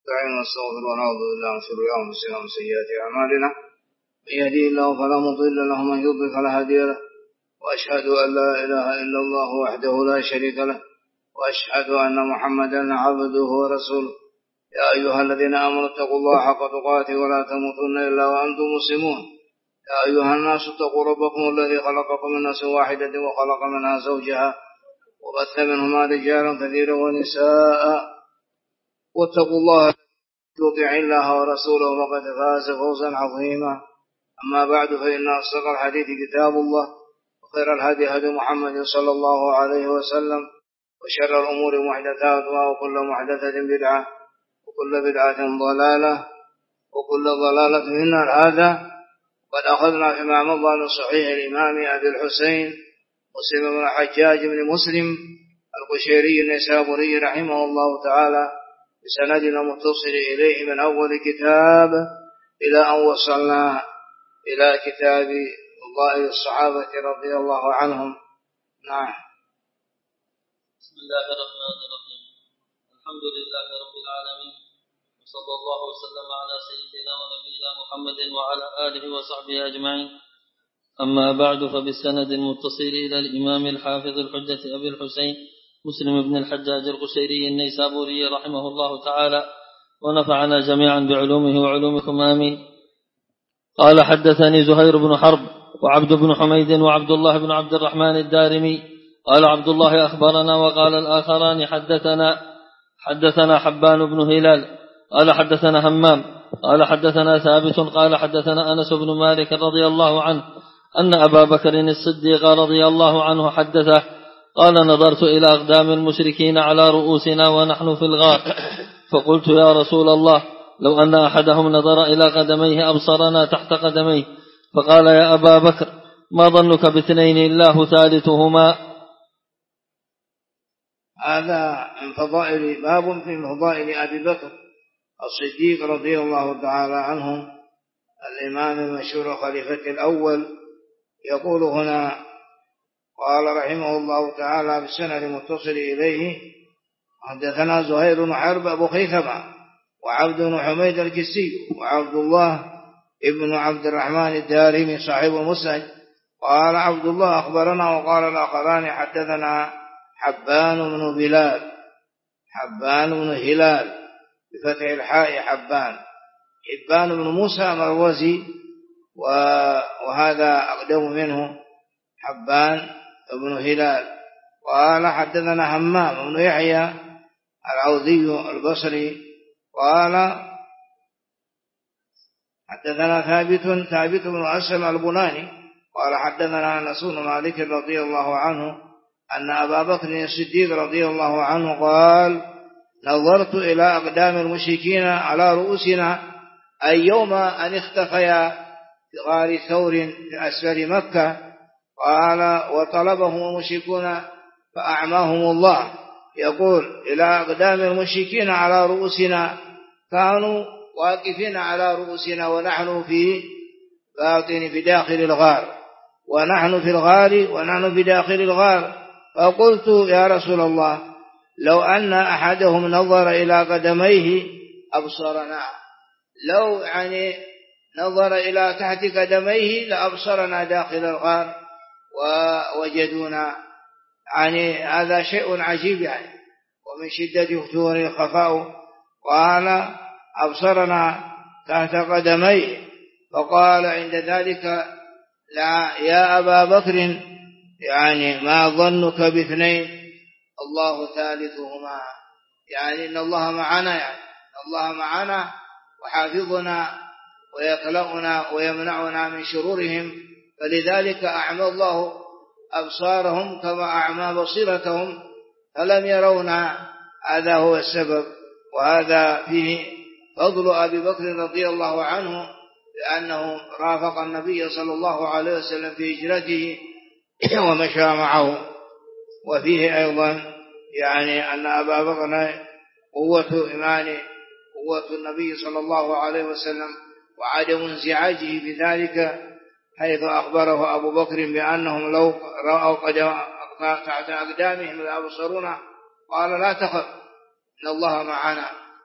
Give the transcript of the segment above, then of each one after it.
نستعين ونستغفر ونعوذ بالله من شرور أنفسنا ومن سيئات أعمالنا من يهده الله فلا مضل له ومن يضلل فلا هادي له وأشهد أن لا إله إلا الله وحده لا شريك له وأشهد أن محمدا عبده ورسوله يا أيها الذين آمنوا اتقوا الله حق تقاته ولا تموتن إلا وأنتم مسلمون يا أيها الناس اتقوا ربكم الذي خلقكم من نفس واحدة وخلق منها زوجها وبث منهما رجالا كثيرا ونساء واتقوا الله يطيع الله ورسوله فقد فاز فوزا عظيما أما بعد فإن أصدق الحديث كتاب الله وخير الهدي هدي محمد صلى الله عليه وسلم وشر الأمور محدثاتها وكل محدثة بدعة وكل بدعة ضلالة وكل ضلالة في النار. هذا قد أخذنا فيما مضى من صحيح الإمام أبي الحسين مسلم بن الحجاج بن مسلم القشيري النيسابوري رحمه الله تعالى بسندنا متصل إليه من أول كتاب إلى أن وصلنا إلى كتاب فضائل الصحابة رضي الله عنهم. نعم. بسم الله الرحمن الرحيم. الحمد لله رب العالمين وصلى الله وسلم على سيدنا ونبينا محمد وعلى آله وصحبه أجمعين. أما بعد فبالسند المتصل إلى الإمام الحافظ الحجة أبي الحسين مسلم بن الحجاج القشيري النيسابوري رحمه الله تعالى ونفعنا جميعا بعلومه وعلومكم آمين. قال حدثني زهير بن حرب وعبد بن حميد وعبد الله بن عبد الرحمن الدارمي قال عبد الله أخبرنا وقال الآخران حدثنا حبان بن هلال قال حدثنا همام قال حدثنا ثابت قال حدثنا أنس بن مالك رضي الله عنه أن أبا بكر الصديق رضي الله عنه حدثه قال نظرت إلى أقدام المشركين على رؤوسنا ونحن في الغار فقلت يا رسول الله لو أن أحدهم نظر إلى قدميه أبصرنا تحت قدميه فقال يا أبا بكر ما ظنك باثنين الله ثالثهما. هذا من فضائل باب في فضائل أبي بكر الصديق رضي الله تعالى عنه الإمام المشهور خليفة الأول. يقول هنا قال رحمه الله تعالى بالسند المتصل إليه حدثنا زهير بن حرب أبو خيثمة وعبد بن حميد الكسي وعبد الله ابن عبد الرحمن الدارمي صاحب المسند. قال عبد الله أخبرنا وقال الآخران حدثنا حبان بن هلال بفتح الحاء حبان بن موسى مروزي وهذا أقدم منه حبان بن هلال. قال حدثنا همام بن يحيى العوذي البصري قال حدثنا ثابت بن أسلم البناني قال حدثنا أنس بن مالك رضي الله عنه أن أبا بكر الصديق رضي الله عنه قال نظرت إلى أقدام المشركين على رؤوسنا أي يوم أن اختفيا في غار ثور في أسفل مكة. قال وطلبهم المشركون فأعماهم الله. يقول إلى أقدام المشركين على رؤوسنا كانوا واقفين على رؤوسنا ونحن في باطن في داخل الغار ونحن في الغار ونحن في داخل الغار. فقلت يا رسول الله لو أن أحدهم نظر إلى قدميه أبصرنا لو نظر إلى تحت قدميه لأبصرنا داخل الغار ووجدونا هذا شيء عجيب ومن شدة فتور الخفاء. قال أبصرنا تحت قدميه. فقال عند ذلك لا يا أبا بكر ما ظنك باثنين الله ثالثهما إن الله معنا وحافظنا ويكلأنا ويمنعنا من شرورهم. فلذلك أعمى الله أبصارهم كما أعمى بصيرتهم فلم يرونا. هذا هو السبب. وهذا فيه فضل أبي بكر رضي الله عنه لأنه رافق النبي صلى الله عليه وسلم في هجرته ومشى معه. وفيه أيضا أن أبا بكر قوة النبي صلى الله عليه وسلم وعدم انزعاجه بذلك حيث أخبره أبو بكر بأنهم لو رأوا تحت أقدامهم لأبصرونا قال لا تخف إن الله معنا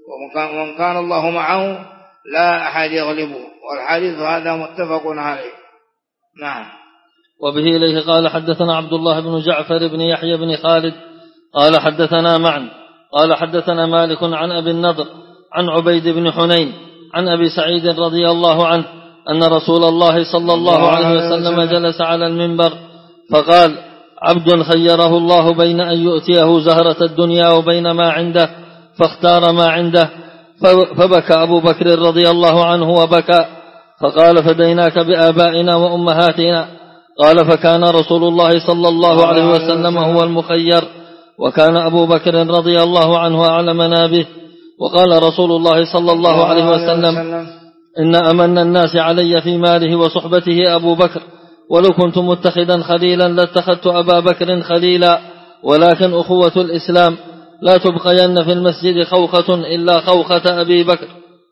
ومن كان الله معه لا أحد يغلبه. والحديث هذا متفق عليه. نعم. وبه إليه قال حدثنا عبد الله بن جعفر بن يحيى بن خالد قال حدثنا معا قال حدثنا مالك عن أبي النضر عن عبيد بن حنين عن أبي سعيد رضي الله عنه أن رسول الله صلى الله عليه وسلم جلس على المنبر فقال: عبد خيره الله بين أن يؤتيه زهرة الدنيا وبين ما عنده فاختار ما عنده، فبكى أبو بكر رضي الله عنه وبكى، فقال: فديناك بآبائنا وأمهاتنا. قال: فكان رسول الله صلى الله عليه وسلم هو المخير، وكان أبو بكر رضي الله عنه أعلمنا به. وقال رسول الله صلى الله عليه وسلم: إن أمن الناس علي في ماله وصحبته أبو بكر، ولو كنت متخذا خليلا لاتخذت أبا بكر خليلا، ولكن أخوة الإسلام لا تبقين في المسجد خوخة إلا خوخة أبي بكر.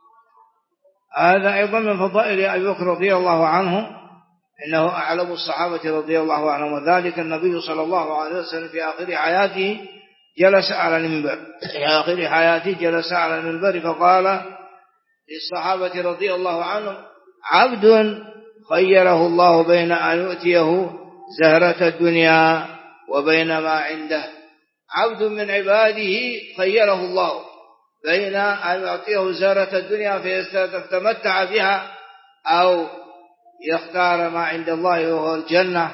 هذا أيضا من فضائل أبي بكر رضي الله عنه، إنه أعلم الصحابة رضي الله عنهم، وذلك النبي صلى الله عليه وسلم في آخر حياته جلس على المنبر، في آخر حياته جلس على المنبر فقال للصحابة رضي الله عنهم: عبد خيره الله بين أن يؤتيه زهرة الدنيا وبين ما عنده. عبد من عباده خيره الله بين أن يعطيه زهرة الدنيا فيتمتع بها أو يختار ما عند الله وهو الجنة،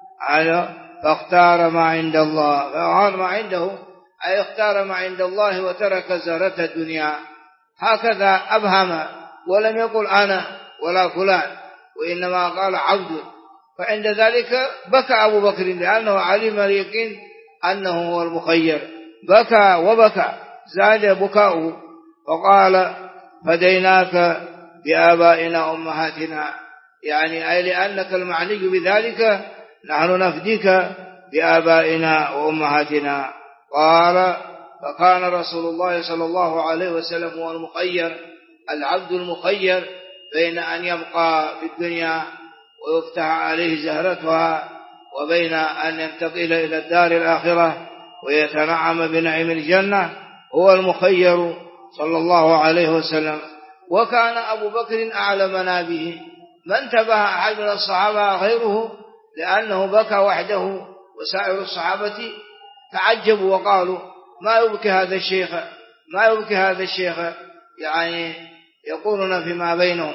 فاختار ما عند الله، فأخذ ما عنده أي اختار ما عند الله وترك زهرة الدنيا. هكذا أبهم ولم يقل أنا ولا فلان، وإنما قال عبد. فعند ذلك بكى أبو بكر لأنه علم اليقين أنه هو المخير، بكى وبكى زاد بكاؤه، وقال: فديناك بآبائنا وأمهاتنا، يعني أي لأنك المعني بذلك نحن نفديك بآبائنا وأمهاتنا. قال: فكان رسول الله صلى الله عليه وسلم هو المخير، العبد المخير بين أن يبقى في الدنيا ويفتح عليه زهرتها وبين أن ينتقل إلى الدار الآخرة ويتنعم بنعيم الجنة، هو المخير صلى الله عليه وسلم. وكان أبو بكر أعلمنا به، ما انتبه أحد من الصحابة غيره، لأنه بكى وحده، وسائر الصحابة تعجبوا وقالوا: ما يبكي هذا الشيخ، ما يبكي هذا الشيخ، يعني يقولون فيما بينهم.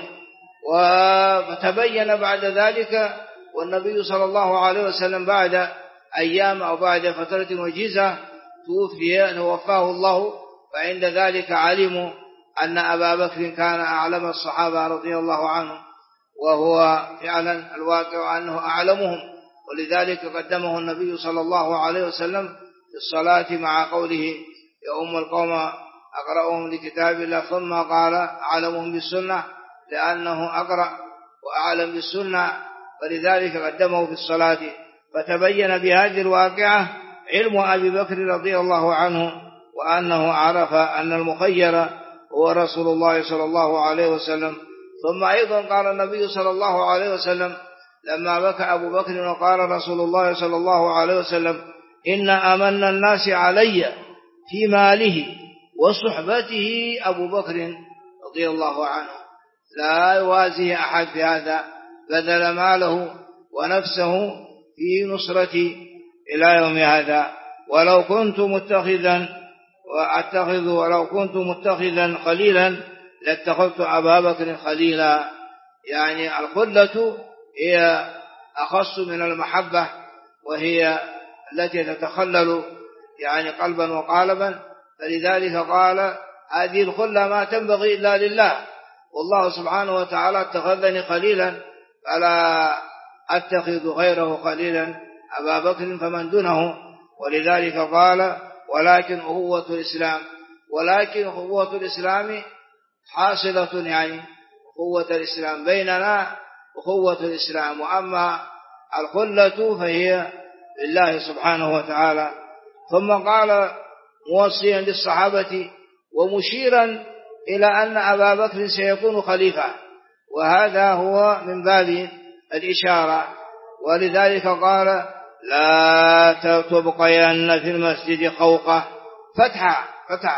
فتبين بعد ذلك، والنبي صلى الله عليه وسلم بعد أيام أو بعد فترة وجيزة توفاه الله، فعند ذلك علموا أن أبا بكر كان أعلم الصحابة رضي الله عنهم، وهو فعلا الواقع أنه أعلمهم، ولذلك قدمه النبي صلى الله عليه وسلم في الصلاة مع قوله: يؤم القوم أقرأهم لكتاب الله، ثم قال: أعلمهم بالسنة، لأنه أقرأ وأعلم بالسنة، فلذلك قدمه في الصلاة. فتبين بهذه الواقعة علم أبي بكر رضي الله عنه، وأنه عرف أن المخير هو رسول الله صلى الله عليه وسلم. ثم أيضا قال النبي صلى الله عليه وسلم لما بكى أبو بكر وقال رسول الله صلى الله عليه وسلم: إن أمن الناس علي في ماله وصحبته أبو بكر رضي الله عنه، لا يوازيه أحد في هذا، بذل ماله ونفسه في نصرتي إلى يوم هذا. ولو كنت متخذا خليلا لاتخذت أبا بكر خليلا. يعني الخلة هي أخص من المحبة، وهي التي تتخلل يعني قلبا وقالبا، فلذلك قال: هذه الخلة ما تنبغي إلا لله، والله سبحانه وتعالى اتخذني خليلا، فلا أتخذ غيره خليلا أبا بكر فمن دونه. ولذلك قال: ولكن أخوة الإسلام، ولكن أخوة الإسلام حاصلة، يعني أخوة الإسلام بيننا أخوة الإسلام، وأما الخلة فهي لله سبحانه وتعالى. ثم قال موصيا للصحابة ومشيرا إلى أن أبا بكر سيكون خليفة، وهذا هو من باب الإشارة. ولذلك قال: لا تبقين في المسجد خوقة، فتحة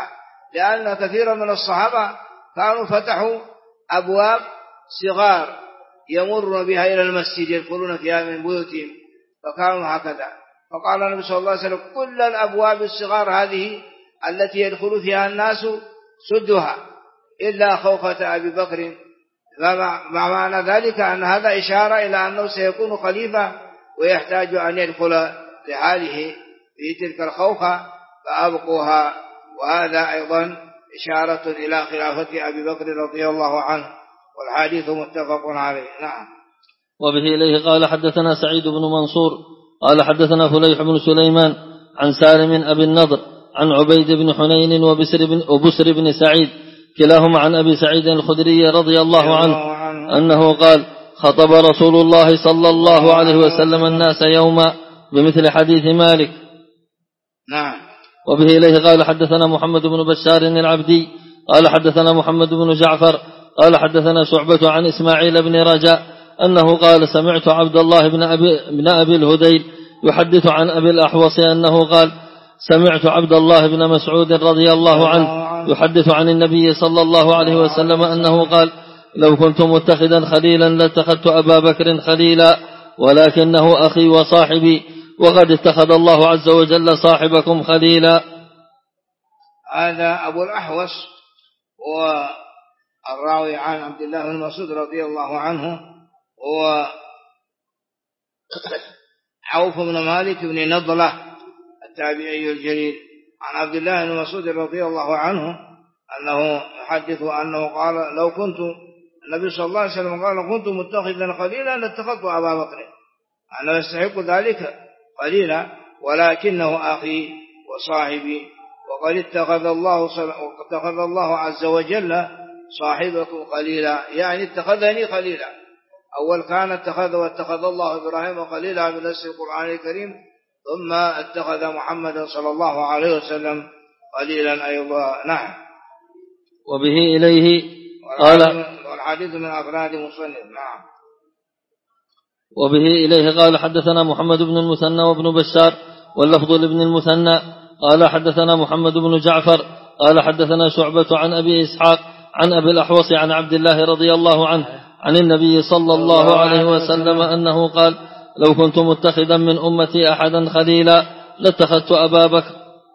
لأن كثيرا من الصحابة كانوا فتحوا أبواب صغار يمرون بها إلى المسجد يدخلون فيها من بيوتهم، فكانوا هكذا. فقال النبي صلى الله عليه وسلم كل الأبواب الصغار هذه التي يدخل فيها الناس سدها إلا خوخة أبي بكر. مع معنى ذلك أن هذا إشارة إلى أنه سيكون خليفة ويحتاج أن يدخل لحاله في تلك الخوخة فأبقوها. وهذا أيضا إشارة إلى خلافة أبي بكر رضي الله عنه، والحديث متفق عليه. نعم. وبه إليه قال حدثنا سعيد بن منصور قال حدثنا فليح بن سليمان عن سالم أبي النضر عن عبيد بن حنين وبسر بن سعيد كلاهما عن أبي سعيد الخدري رضي الله عنه أنه قال خطب رسول الله صلى الله عليه وسلم الناس يوما بمثل حديث مالك. نعم. وبه إليه قال حدثنا محمد بن بشار العبدي قال حدثنا محمد بن جعفر قال حدثنا شعبة عن إسماعيل بن رجاء أنه قال سمعت عبد الله بن أبي الهديل يحدث عن أبي الأحوص أنه قال سمعت عبد الله بن مسعود رضي الله عنه يحدث عن النبي صلى الله عليه وسلم أنه قال لو كنت متخذا خليلا لاتخذت أبا بكر خليلا ولكنه أخي وصاحبي وقد اتخذ الله عز وجل صاحبكم خليلا. هذا أبو الأحوص والراوي عن عبد الله بن مسعود رضي الله عنه هو عوف بن مالك بن نضلة التابعي الجليل عن عبد الله بن مسعود رضي الله عنه أنه يحدث أنه قال لو كنت النبي صلى الله عليه وسلم قال لو كنت متخذا خليلا لاتخذت أبا بكر، أنا يستحق ذلك خليلا ولكنه أخي وصاحبي وقد اتخذ الله عز وجل صاحبكم خليلا، يعني اتخذني خليلا. أول كان واتخذ الله إبراهيم خليلا بنص القرآن الكريم، ثم اتخذ محمدا صلى الله عليه وسلم خليلا أيضا. نعم. وبه إليه قال والحديث من أفراد مصنف. نعم. وبه إليه قال حدثنا محمد بن المثنى وابن بشار واللفظ لابن المثنى قال حدثنا محمد بن جعفر قال حدثنا شعبة عن أبي إسحاق عن أبي الأحوص عن عبد الله رضي الله عنه عن النبي صلى الله عليه وسلم أنه قال لو كنت متخذا من أمتي أحدا خليلا لاتخذت أبا بكر.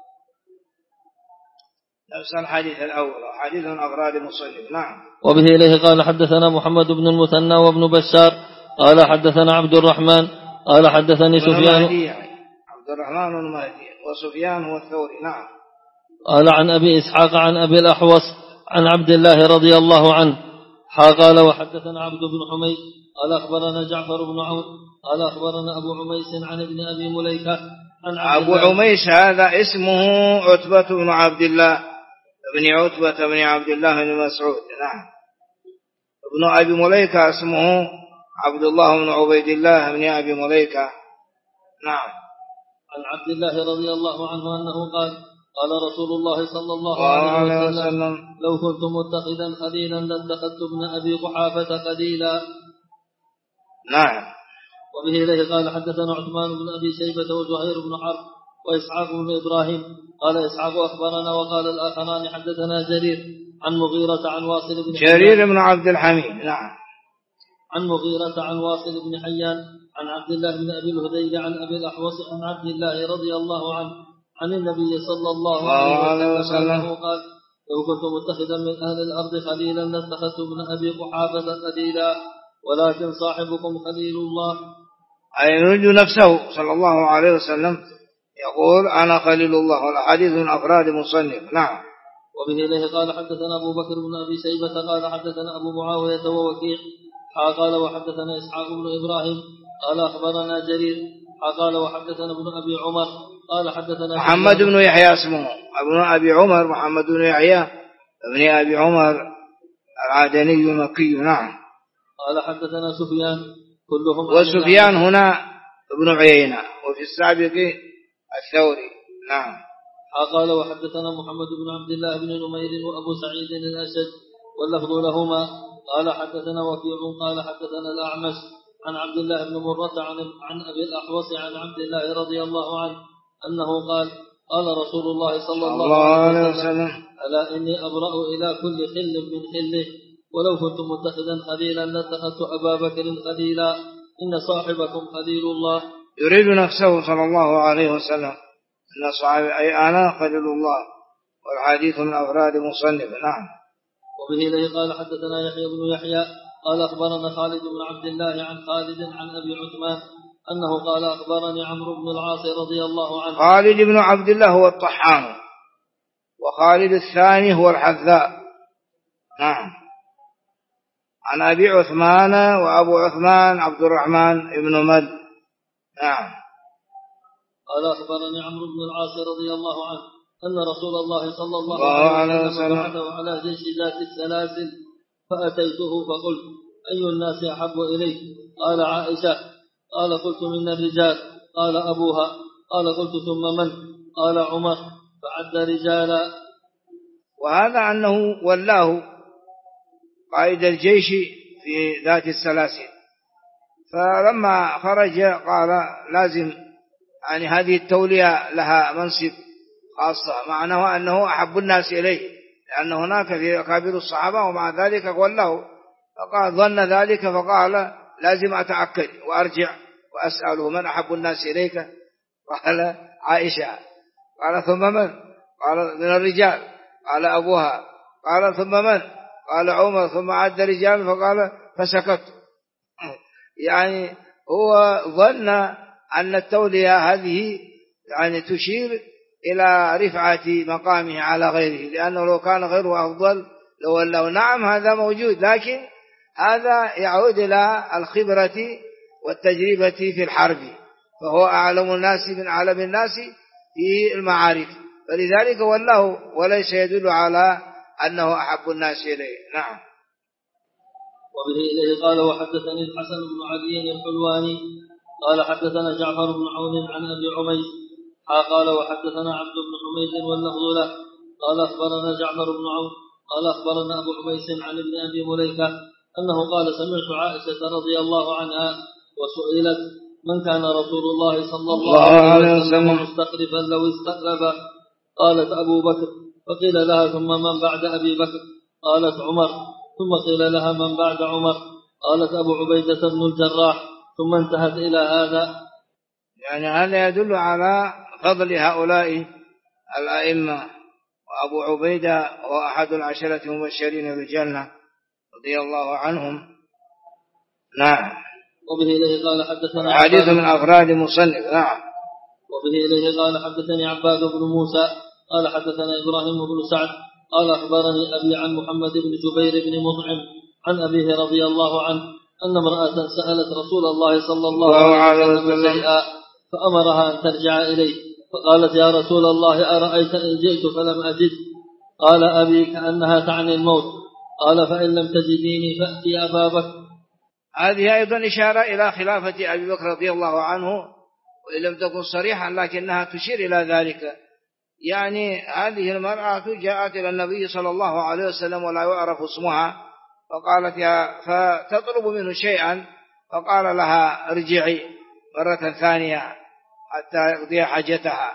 نفس الحديث الأول حديث أغراض مصنف. نعم. وبه إليه قال حدثنا محمد بن المثنى وابن بشار قال حدثنا عبد الرحمن قال حدثني سفيان عبد الرحمن المهدي وسفيان هو الثوري. نعم. قال عن أبي إسحاق عن أبي الأحوص عن عبد الله رضي الله عنه قال وحدثنا عبد بن حميد قال أخبرنا جعفر بن عون قال أخبرنا أبو عميس عن ابن أبي مليكة عن أبو عميس هذا اسمه عتبة بن عبد الله ابن عتبة بن عبد الله بن مسعود. نعم. ابن أبي مليكة اسمه عبد الله بن عبيد الله بن أبي مليكة. نعم. عن عبد الله رضي الله عنه أنه قال قال رسول الله صلى الله عليه وسلم لو كنت متخذا خليلا لاتخذت ابن أبي قحافة خليلا. نعم. وبه إليه قال حدثنا عثمان بن أبي شيبة وزهير بن حرب وإسحاق بن إبراهيم قال إسحاق أخبرنا وقال الآخران حدثنا جرير عن مغيرة عن واصل بن جرير بن عبد الحميد. نعم. عن مغيرة عن واصل بن حيان عن عبد الله بن أبي الهذيل عن أبي الأحوص عن عبد الله رضي الله عنه عن النبي صلى الله عليه وسلم قال لو كنت متخذا من أهل الأرض خليلا لاتخذت ابن أبي قحافة خليلا ولكن صاحبكم خليل الله. أي يريد نفسه صلى الله عليه وسلم يقول أنا خليل الله. والحديث من أفراد مصنف. نعم. وبه إليه قال حدثنا أبو بكر بن أبي شيبة قال حدثنا أبو معاوية ووكيع قال وحدثنا إسحاق بن إبراهيم قال أخبرنا جرير قال وحدثنا ابن أبي عمر قال حدثنا محمد بن يحيى اسمه ابن أبي عمر محمد بن يحيى ابن أبي عمر العدني المكي. نعم. قال حدثنا سفيان كلهم وسفيان هنا ابن عيينة وفي السابق الثوري. نعم. قال وحدثنا محمد بن عبد الله بن نمير وأبو سعيد الأشج واللفظ لهما قال حدثنا وكيع قال حدثنا الأعمش عن عبد الله بن مرة عن أبي الأحوص عن عبد الله رضي الله عنه أنه قال قال رسول الله صلى الله عليه وسلم ألا إني أبرأ إلى كل خل من خله ولو كنت متخذا خليلا لاتخذت أبا بكر خليلا إن صاحبكم خليل الله. يريد نفسه صلى الله عليه وسلم أن صاحب أي أنا خليل الله، والحديث من أفراد مصنف. نعم. وبه إليه قال حدثنا يحيى بن يحيى قال أخبرنا خالد بن عبد الله عن خالد عن أبي عثمان أنه قال أخبرني عمرو بن العاص رضي الله عنه. خالد بن عبد الله هو الطحان، وخالد الثاني هو الحذاء. نعم. عن أبي عثمان، وأبو عثمان عبد الرحمن بن مد. نعم. قال أخبرني عمرو بن العاص رضي الله عنه أن رسول الله صلى الله عليه وسلم بعثه على جيش ذات السلاسل فأتيته فقلت أي الناس أحب إليك؟ قال عائشة. قال قلت من الرجال. قال أبوها. قال قلت ثم من؟ قال عمر. فعد رجالا. وهذا أنه ولاه قائد الجيش في ذات السلاسل، فلما خرج قال لازم يعني هذه التولية لها منصب خاصة، معناه أنه أحب الناس إليه، لأن هناك في أكابر الصحابة ومع ذلك ولاه، فقال ظن ذلك فقال لازم أتأكد وأرجع وأسأله من أحب الناس إليك؟ قال عائشة. قال ثم من؟ قال من الرجال. قال أبوها. قال ثم من؟ قال عمر. ثم عد رجال فقال فسكت. يعني هو ظن أن التولية هذه يعني تشير إلى رفعة مقامه على غيره، لأنه لو كان غيره أفضل لو نعم هذا موجود، لكن هذا يعود إلى الخبرة والتجربة في الحرب، فهو أعلم الناس من أعلم الناس في المعارك، فلذلك والله وليس يدل على أنه أحب الناس إليه. نعم. وبه إليه قال وحدثني الحسن بن علي الحلواني قال حدثنا جعفر بن عون عن أبي عميس قال وحدثنا عبد بن حميد واللفظ له قال أخبرنا جعفر بن عون قال أخبرنا أبو عميس عن ابن أبي مليكة أنه قال سمعت عائشة رضي الله عنها وسئلت من كان رسول الله صلى الله عليه وسلم مستخلفا لو استخلف؟ قالت أبو بكر. فقيل لها ثم من بعد أبي بكر؟ قالت عمر. ثم قيل لها من بعد عمر؟ قالت أبو عبيدة بن الجراح. ثم انتهت إلى هذا. يعني هذا يدل على فضل هؤلاء الأئمة، وأبو عبيدة هو أحد العشرة المبشرين بالجنة رضي الله عنهم. نعم. وبه إليه قال حدثنا حديث من أفراد مصنف. نعم. وبه إليه قال حدثني عباد بن موسى قال حدثنا إبراهيم بن سعد قال أخبرني أبي عن محمد بن جبير بن مطعم عن أبيه رضي الله عنه أن امرأة سألت رسول الله صلى الله عليه وسلم شيئا فأمرها أن ترجع إليه، فقالت يا رسول الله أرأيت إن جئت فلم أجد؟ قال أبي كأنها تعني الموت. قال فإن لم تجديني فأتي أبا بكر. هذه أيضا إشارة إلى خلافة أبي بكر رضي الله عنه، وإن لم تكن صريحا لكنها تشير إلى ذلك. يعني هذه المرأة جاءت إلى النبي صلى الله عليه وسلم ولا يعرف اسمها، فقالت فتطلب منه شيئا، فقال لها ارجعي مرة ثانية حتى يقضي حاجتها.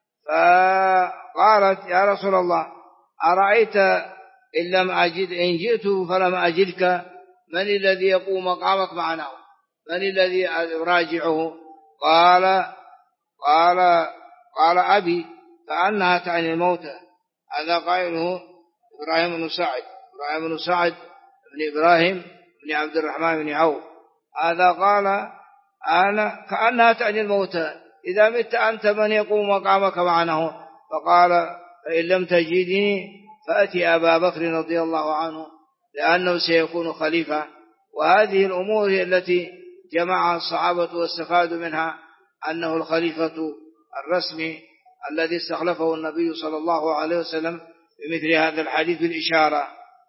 فقالت يا رسول الله أرأيت إن جئت فلم أجدك من الذي يقوم مقامك معنا؟ من الذي يراجعه؟ قال أبي كأنها تعني الموتى. هذا قائله إبراهيم بن سعد بن إبراهيم بن عبد الرحمن بن عوف. هذا قال أنا كأنها تعني الموتى، إذا مت أنت من يقوم مقامك معنا؟ فقال فإن لم تجدني فأتي أبا بكر رضي الله عنه لأنه سيكون خليفة. وهذه الأمور هي التي جمع الصحابة واستفادوا منها أنه الخليفة الرسمي الذي استخلفه النبي صلى الله عليه وسلم بمثل هذا الحديث بالإشارة.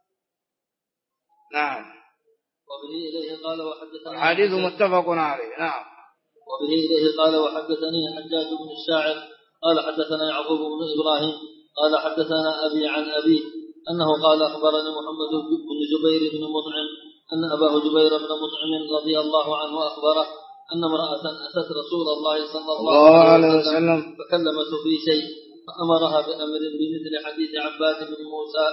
نعم. وبه إليه قال وحدثنا الحديث متفق عليه. نعم. وبه إليه قال وحدثني حجاج بن الشاعر قال حدثنا يعقوب بن إبراهيم قال حدثنا أبي عن أبي أنه قال أخبرني محمد بن جبير بن مطعم أن أباه جبير بن مطعم رضي الله عنه أخبره أن امرأة أتت رسول الله صلى الله عليه وسلم فكلمته في شيء، فأمرها بأمر بمثل حديث عباد بن موسى.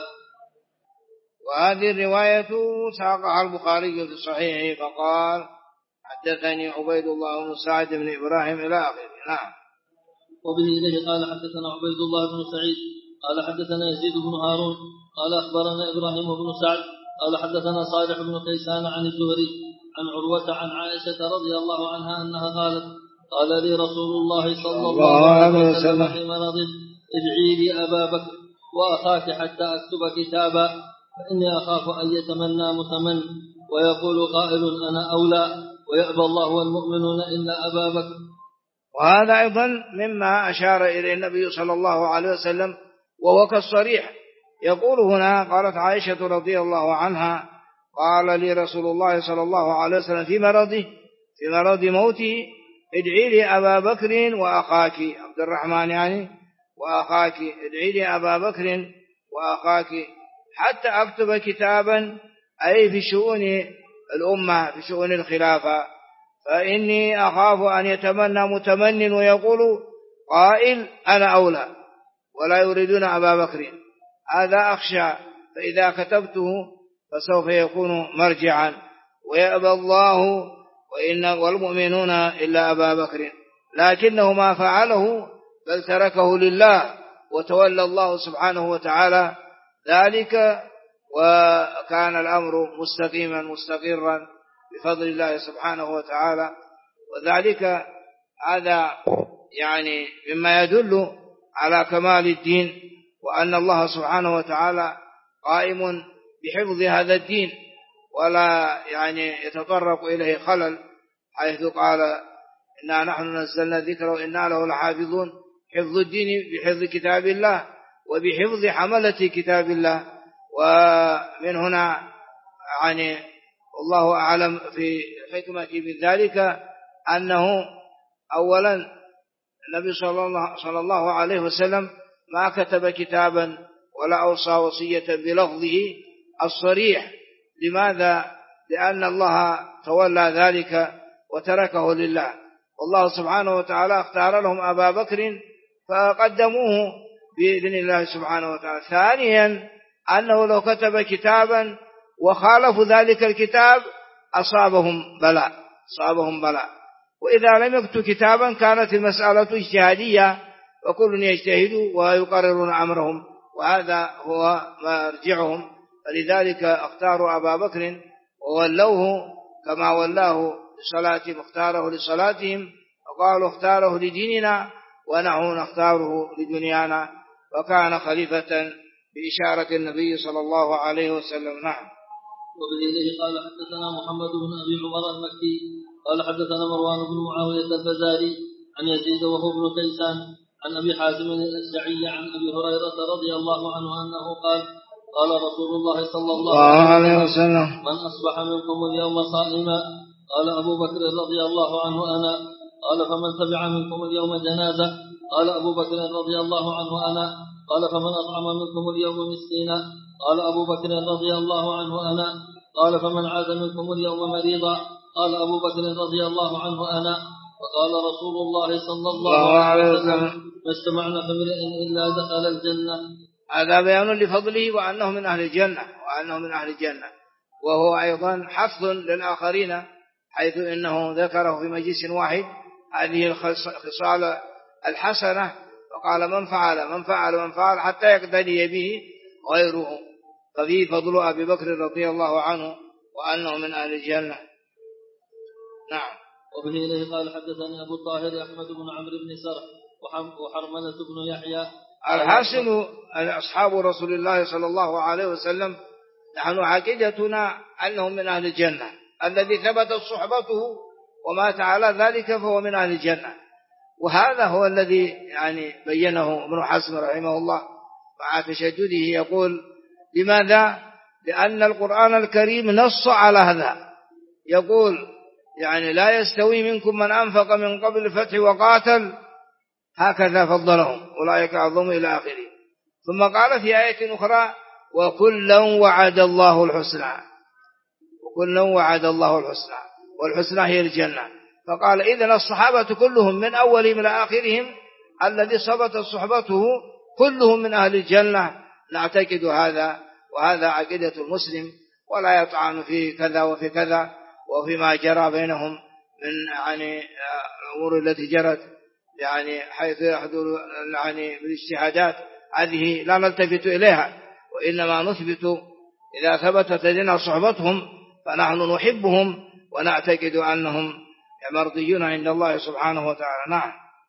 وهذه الرواية ساقها البخاري في صحيحه فقال حدثني عبيد الله بن سعد بن إبراهيم إلى آخره. نعم. وبه إليه قال حدثنا عبيد الله بن سعيد قال حدثنا يزيد بن هارون قال أخبرنا إبراهيم بن سعد قال حدثنا صالح بن كيسان عن الزهري عن عروة عن عائشة رضي الله عنها أنها قالت قال لي رسول الله صلى الله عليه وسلم في مرض ادعي لي أبا بكر وأخاك حتى أكتب كتابا فإني أخاف أن يتمنى متمن ويقول قائل أنا أولى ويأبى الله والمؤمنون إلا أبا بكر. وهذا أيضا مما أشار إليه النبي صلى الله عليه وسلم وهو كالصريح. يقول هنا قالت عائشة رضي الله عنها قال لي رسول الله صلى الله عليه وسلم في مرض موته ادعي لي أبا بكر وأخاك عبد الرحمن يعني وأخاك ادعي لي أبا بكر وأخاك حتى أكتب كتابا أي في شؤون الأمة في شؤون الخلافة فإني أخاف أن يتمنى متمن ويقول قائل أنا أولى ولا يريدون أبا بكر هذا أخشى فإذا كتبته فسوف يكون مرجعا ويأبى الله والمؤمنون إلا أبا بكر لكنه ما فعله بل تركه لله وتولى الله سبحانه وتعالى ذلك وكان الأمر مستقيما مستقرا بفضل الله سبحانه وتعالى. وذلك هذا يعني مما يدل على كمال الدين وأن الله سبحانه وتعالى قائم بحفظ هذا الدين ولا يعني يتطرق إليه خلل حيث قال إنا نحن نزلنا الذكر وإنا له لحافظون. حفظ الدين بحفظ كتاب الله وبحفظ حملة كتاب الله. ومن هنا يعني الله أعلم في حكمة من ذلك أنه أولا النبي صلى الله عليه وسلم ما كتب كتابا ولا أوصى وصية بلفظه الصريح. لماذا؟ لأن الله تولى ذلك وتركه لله والله سبحانه وتعالى اختار لهم أبا بكر فقدموه بإذن الله سبحانه وتعالى. ثانيا أنه لو كتب كتابا وخالفوا ذلك الكتاب أصابهم بلاء وإذا لم يكتب كتابا كانت المسألة اجتهادية وكل يجتهد ويقررون أمرهم وهذا هو مرجعهم. فلذلك اختاروا أبا بكر وولوه كما ولاه لصلاتهم اختاره لصلاتهم وقالوا اختاره لديننا ونحن نختاره لدنيانا وكان خليفة بإشارة النبي صلى الله عليه وسلم. نعم. وبه قال حدثنا محمد بن أبي عمر المكي قال حدثنا مروان بن معاوية الفزاري عن يزيد وهو ابن كيسان عن أبي حازم الأشجعي عن أبي هريرة رضي الله عنه أنه قال قال رسول الله صلى الله عليه وسلم من أصبح منكم اليوم صائما قال أبو بكر رضي الله عنه أنا قال فمن تبع منكم اليوم جنازة قال أبو بكر رضي الله عنه أنا قال فمن أطعم منكم اليوم مسكينا قال أبو بكر رضي الله عنه أنا قال فمن عاد منكم اليوم مريضا قال أبو بكر رضي الله عنه أنا وقال رسول الله صلى الله عليه وسلم ما استمعنا في امرئ إلا دخل الجنة. هذا بيان لفضله وأنه من أهل الجنة وهو أيضا حفظ للآخرين حيث إنه ذكره في مجلس واحد هذه الخصال الحسنة وقال من فعل حتى يقتدي به غيره ففيه فضل أبي بكر رضي الله عنه وأنه من أهل الجنة. نعم. وبه إليه قال حدثني أبو الطاهر أحمد بن عمرو بن سرح وحرملة بن يحيى. الحاصل أصحاب رسول الله صلى الله عليه وسلم نحن عقيدتنا أنهم من أهل الجنة الذي ثبتت صحبته ومات على ذلك فهو من أهل الجنة. وهذا هو الذي يعني بينه ابن حزم رحمه الله مع تشدده يقول لماذا؟ لأن القرآن الكريم نص على هذا يقول يعني لا يستوي منكم من أنفق من قبل الفتح وقاتل هكذا فضلهم أولئك أعظم إلى آخره. ثم قال في آية أخرى وكلا وعد الله الحسنى والحسنى هي الجنة. فقال إذن الصحابة كلهم من أولهم إلى آخرهم الذي ثبتت صحبته كلهم من أهل الجنة، نعتقد هذا، وهذا عقيدة المسلم، ولا يطعن في كذا وفي كذا وفيما جرى بينهم من يعني الأمور التي جرت يعني حيث يحضر يعني بالاجتهادات، هذه لا نلتفت إليها، وإنما نثبت إذا ثبتت لنا صحبتهم فنحن نحبهم ونعتقد أنهم مرضيون عند الله سبحانه وتعالى. نعم.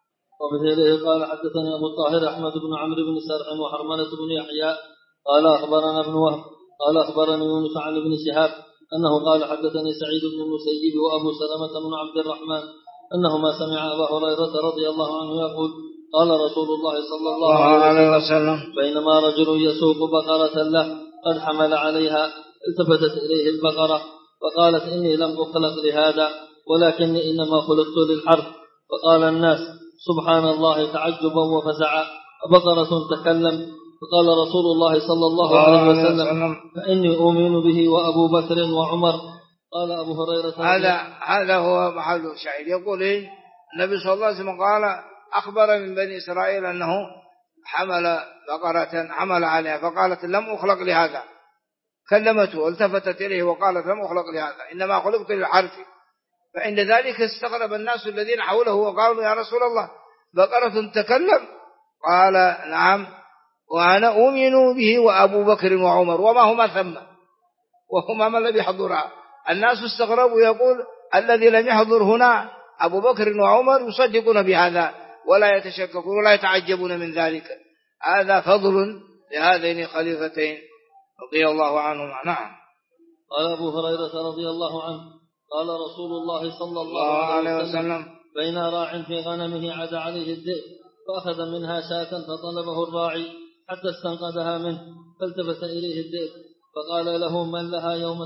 وبذلك قال حدثني أبو الطاهر أحمد بن عمرو بن سرح وحرملة بن يحيى قال أخبرنا ابن وهب قال أخبرني يونس عن ابن شهاب أنه قال حدثني سعيد بن المسيب وأبو سلمة بن عبد الرحمن أنهما سمع أبا هريرة رضي الله عنه يقول قال رسول الله صلى الله عليه وسلم بينما رجل يسوق بقرة له قد حمل عليها التفتت إليه البقرة فقالت إني لم أخلق لهذا ولكني إنما خلقت للحرث. فقال الناس سبحان الله تعجبا وفزعا بقرة تكلم. فقال رسول الله صلى الله عليه وسلم فإني أؤمن به وأبو بكر وعمر. قال أبو هريرة هذا هو محل الشاهد. يقول النبي صلى الله عليه وسلم قال أخبر من بني إسرائيل أنه حمل بقرة حمل عليها فقالت لم أخلق لهذا، كلمته والتفتت إليه وقالت لم أخلق لهذا إنما خلقت للحرث. فعند ذلك استغرب الناس الذين حوله وقالوا يا رسول الله بقرة تكلم؟ قال نعم وأنا أؤمن به وأبو بكر وعمر وما هما ثم وهما من لم يحضرها. الناس استغربوا، يقول الذي لم يحضر هنا أبو بكر وعمر يصدقون بهذا ولا يتشككون ولا يتعجبون من ذلك. هذا فضل لهذين خليفتين رضي الله عنهما. نعم. قال أبو هريرة رضي الله عنه قال رسول الله صلى الله عليه وسلم بين راع في غنمه عدا عليه الذئب فأخذ منها شاة فطلبه الراعي حتى استنقذها منه فالتفت إليه الذئب فقال له من لها يوم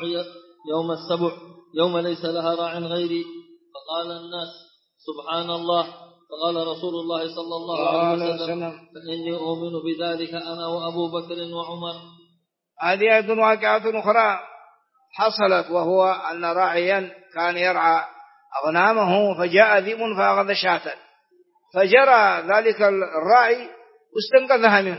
السبع يوم ليس لها راع غيري. فقال الناس سبحان الله. فقال رسول الله صلى الله عليه وسلم فإني أؤمن بذلك أنا وأبو بكر وعمر. هذه أيضا واقعة أخرى حصلت، وهو أن راعيا كان يرعى أغنامه فجاء ذئب فأخذ شاة، فجرى ذلك الراعي واستنقذها منه،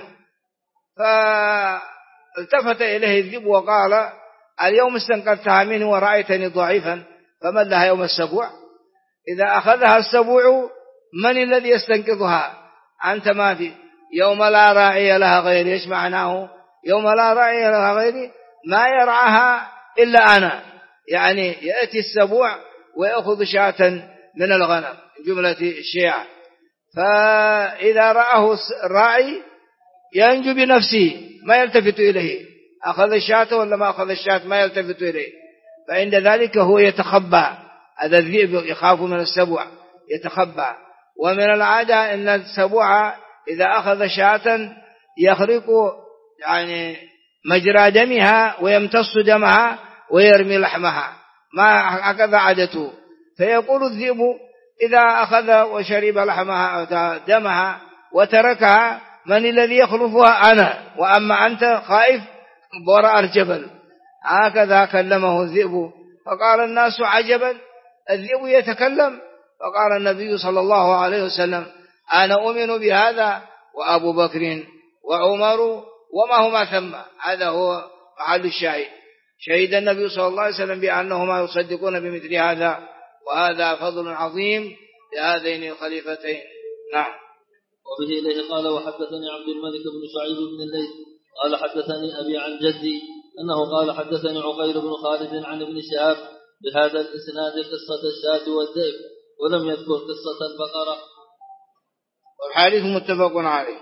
فالتفت إليه الذئب وقال اليوم استنقذتها منه ورأيتني ضعيفا فمن لها يوم السبوع؟ إذا أخذها السبوع من الذي يستنقذها؟ أنت ما في يوم لا راعي لها غيري. إيش معناه يوم لا راعي لها غيري؟ ما يرعاها إلا أنا، يعني يأتي السبوع ويأخذ شاة من الغنم جملة الشيعة، فإذا رآه الراعي ينجو بنفسه ما يلتفت إليه، أخذ الشاة ولا ما أخذ الشاة ما يلتفت إليه، فعند ذلك هو يتخبى. هذا الذئب يخاف من السبوع يتخبى. ومن العادة أن السبوع إذا أخذ شاة يخرق يعني مجرى دمها ويمتص دمها ويرمي لحمها، ما هكذا عادته. فيقول الذئب إذا أخذ وشرب لحمها دمها وتركها من الذي يخلفها؟ أنا، وأما أنت خائف وراء الجبل. هكذا كلمه الذئب. فقال الناس عجبا الذئب يتكلم؟ فقال النبي صلى الله عليه وسلم أنا أؤمن بهذا وأبو بكر وعمر وما هما ثم. هذا هو محل الشاهد. شهد النبي صلى الله عليه وسلم بأنهما يصدقون بمثل هذا، وهذا فضل عظيم لهذين الخليفتين. نعم. وبه إليه قال وحدثني عبد الملك بن سعيد بن الليث قال حدثني أبي عن جدي أنه قال حدثني عقيل بن خالد عن ابن شهاب بهذا الإسناد قصة الشاة والذئب ولم يذكر قصة البقرة. والحديث متفق عليه.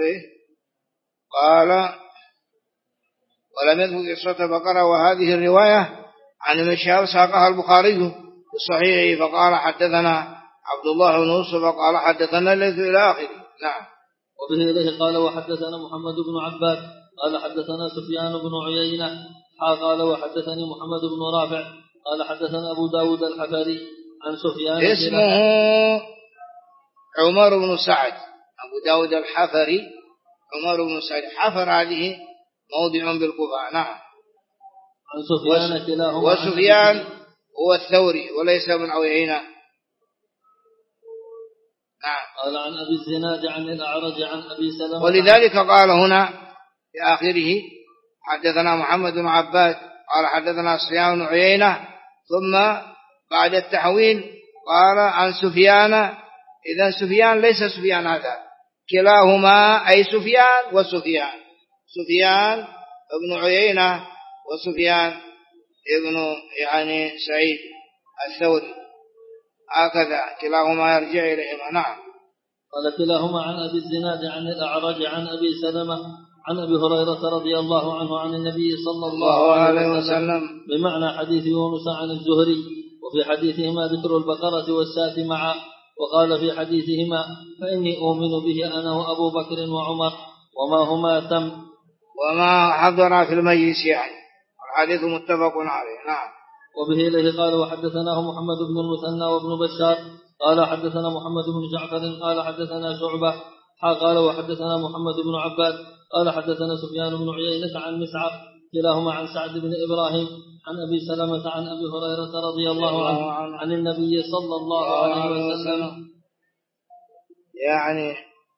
قال ولم يذكر قصة البقرة، وهذه الرواية عن ابن شهاب ساقها البخاري في صحيحه فقال حدثنا عبد الله بن يوسف قال حدثنا الليث إلى آخره. نعم. وبه إليه قال وحدثنا محمد بن عباد قال حدثنا سفيان بن عيينة قال وحدثني محمد بن رافع قال حدثنا أبو داود الحفري عن سفيان اسمه عمر بن سعد. أبو داود الحفري عمر بن سعد. حفر هذه موضع بالكوفة. نعم. عن سفيان كلاهما. وسفيان هو الثوري وليس من عيينة. نعم. قال عن أبي الزناد عن الأعرج عن أبي سلمة. ولذلك قال هنا في آخره حدثنا محمد بن عباد قال حدثنا سفيان بن عيينة، ثم بعد التحويل قال عن سفيان. إذن سفيان ليس سفيان هذا، كلاهما أي سفيان وسفيان، سفيان ابن عيينة وسفيان ابن يعني سعيد الثوري، هكذا كلاهما يرجع إليهما. نعم. قال كلاهما عن أبي الزناد عن الأعرج عن أبي سلمة عن أبي هريرة رضي الله عنه عن النبي صلى الله عليه وسلم بمعنى حديث يونس عن الزهري، وفي حديثهما ذكر البقرة والشاة معا. وقال في حديثهما فإني أؤمن به أنا وأبو بكر وعمر وما هما تم وما حضر في المجلس، يعني الحديث متفق عليه. نعم. وبه إليه قال وحدثناه محمد بن المثنى وابن بشار قال حدثنا محمد بن جعفر قال حدثنا شعبة قال وحدثنا محمد بن عباد قال حدثنا سفيان بن عيينة عن مسعر كلاهما عن سعد بن إبراهيم عن أبي سلمة عن أبي هريرة رضي الله عنه عن النبي صلى الله عليه وسلم، يعني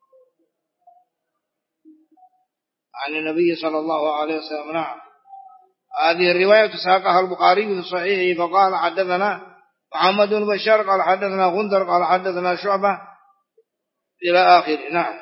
عن النبي صلى الله عليه وسلم. نعم. هذه الرواية ساقها البخاري في صحيحه فقال حدثنا محمد بن بشار قال حدثنا غندر قال حدثنا شعبة إلى آخره. نعم.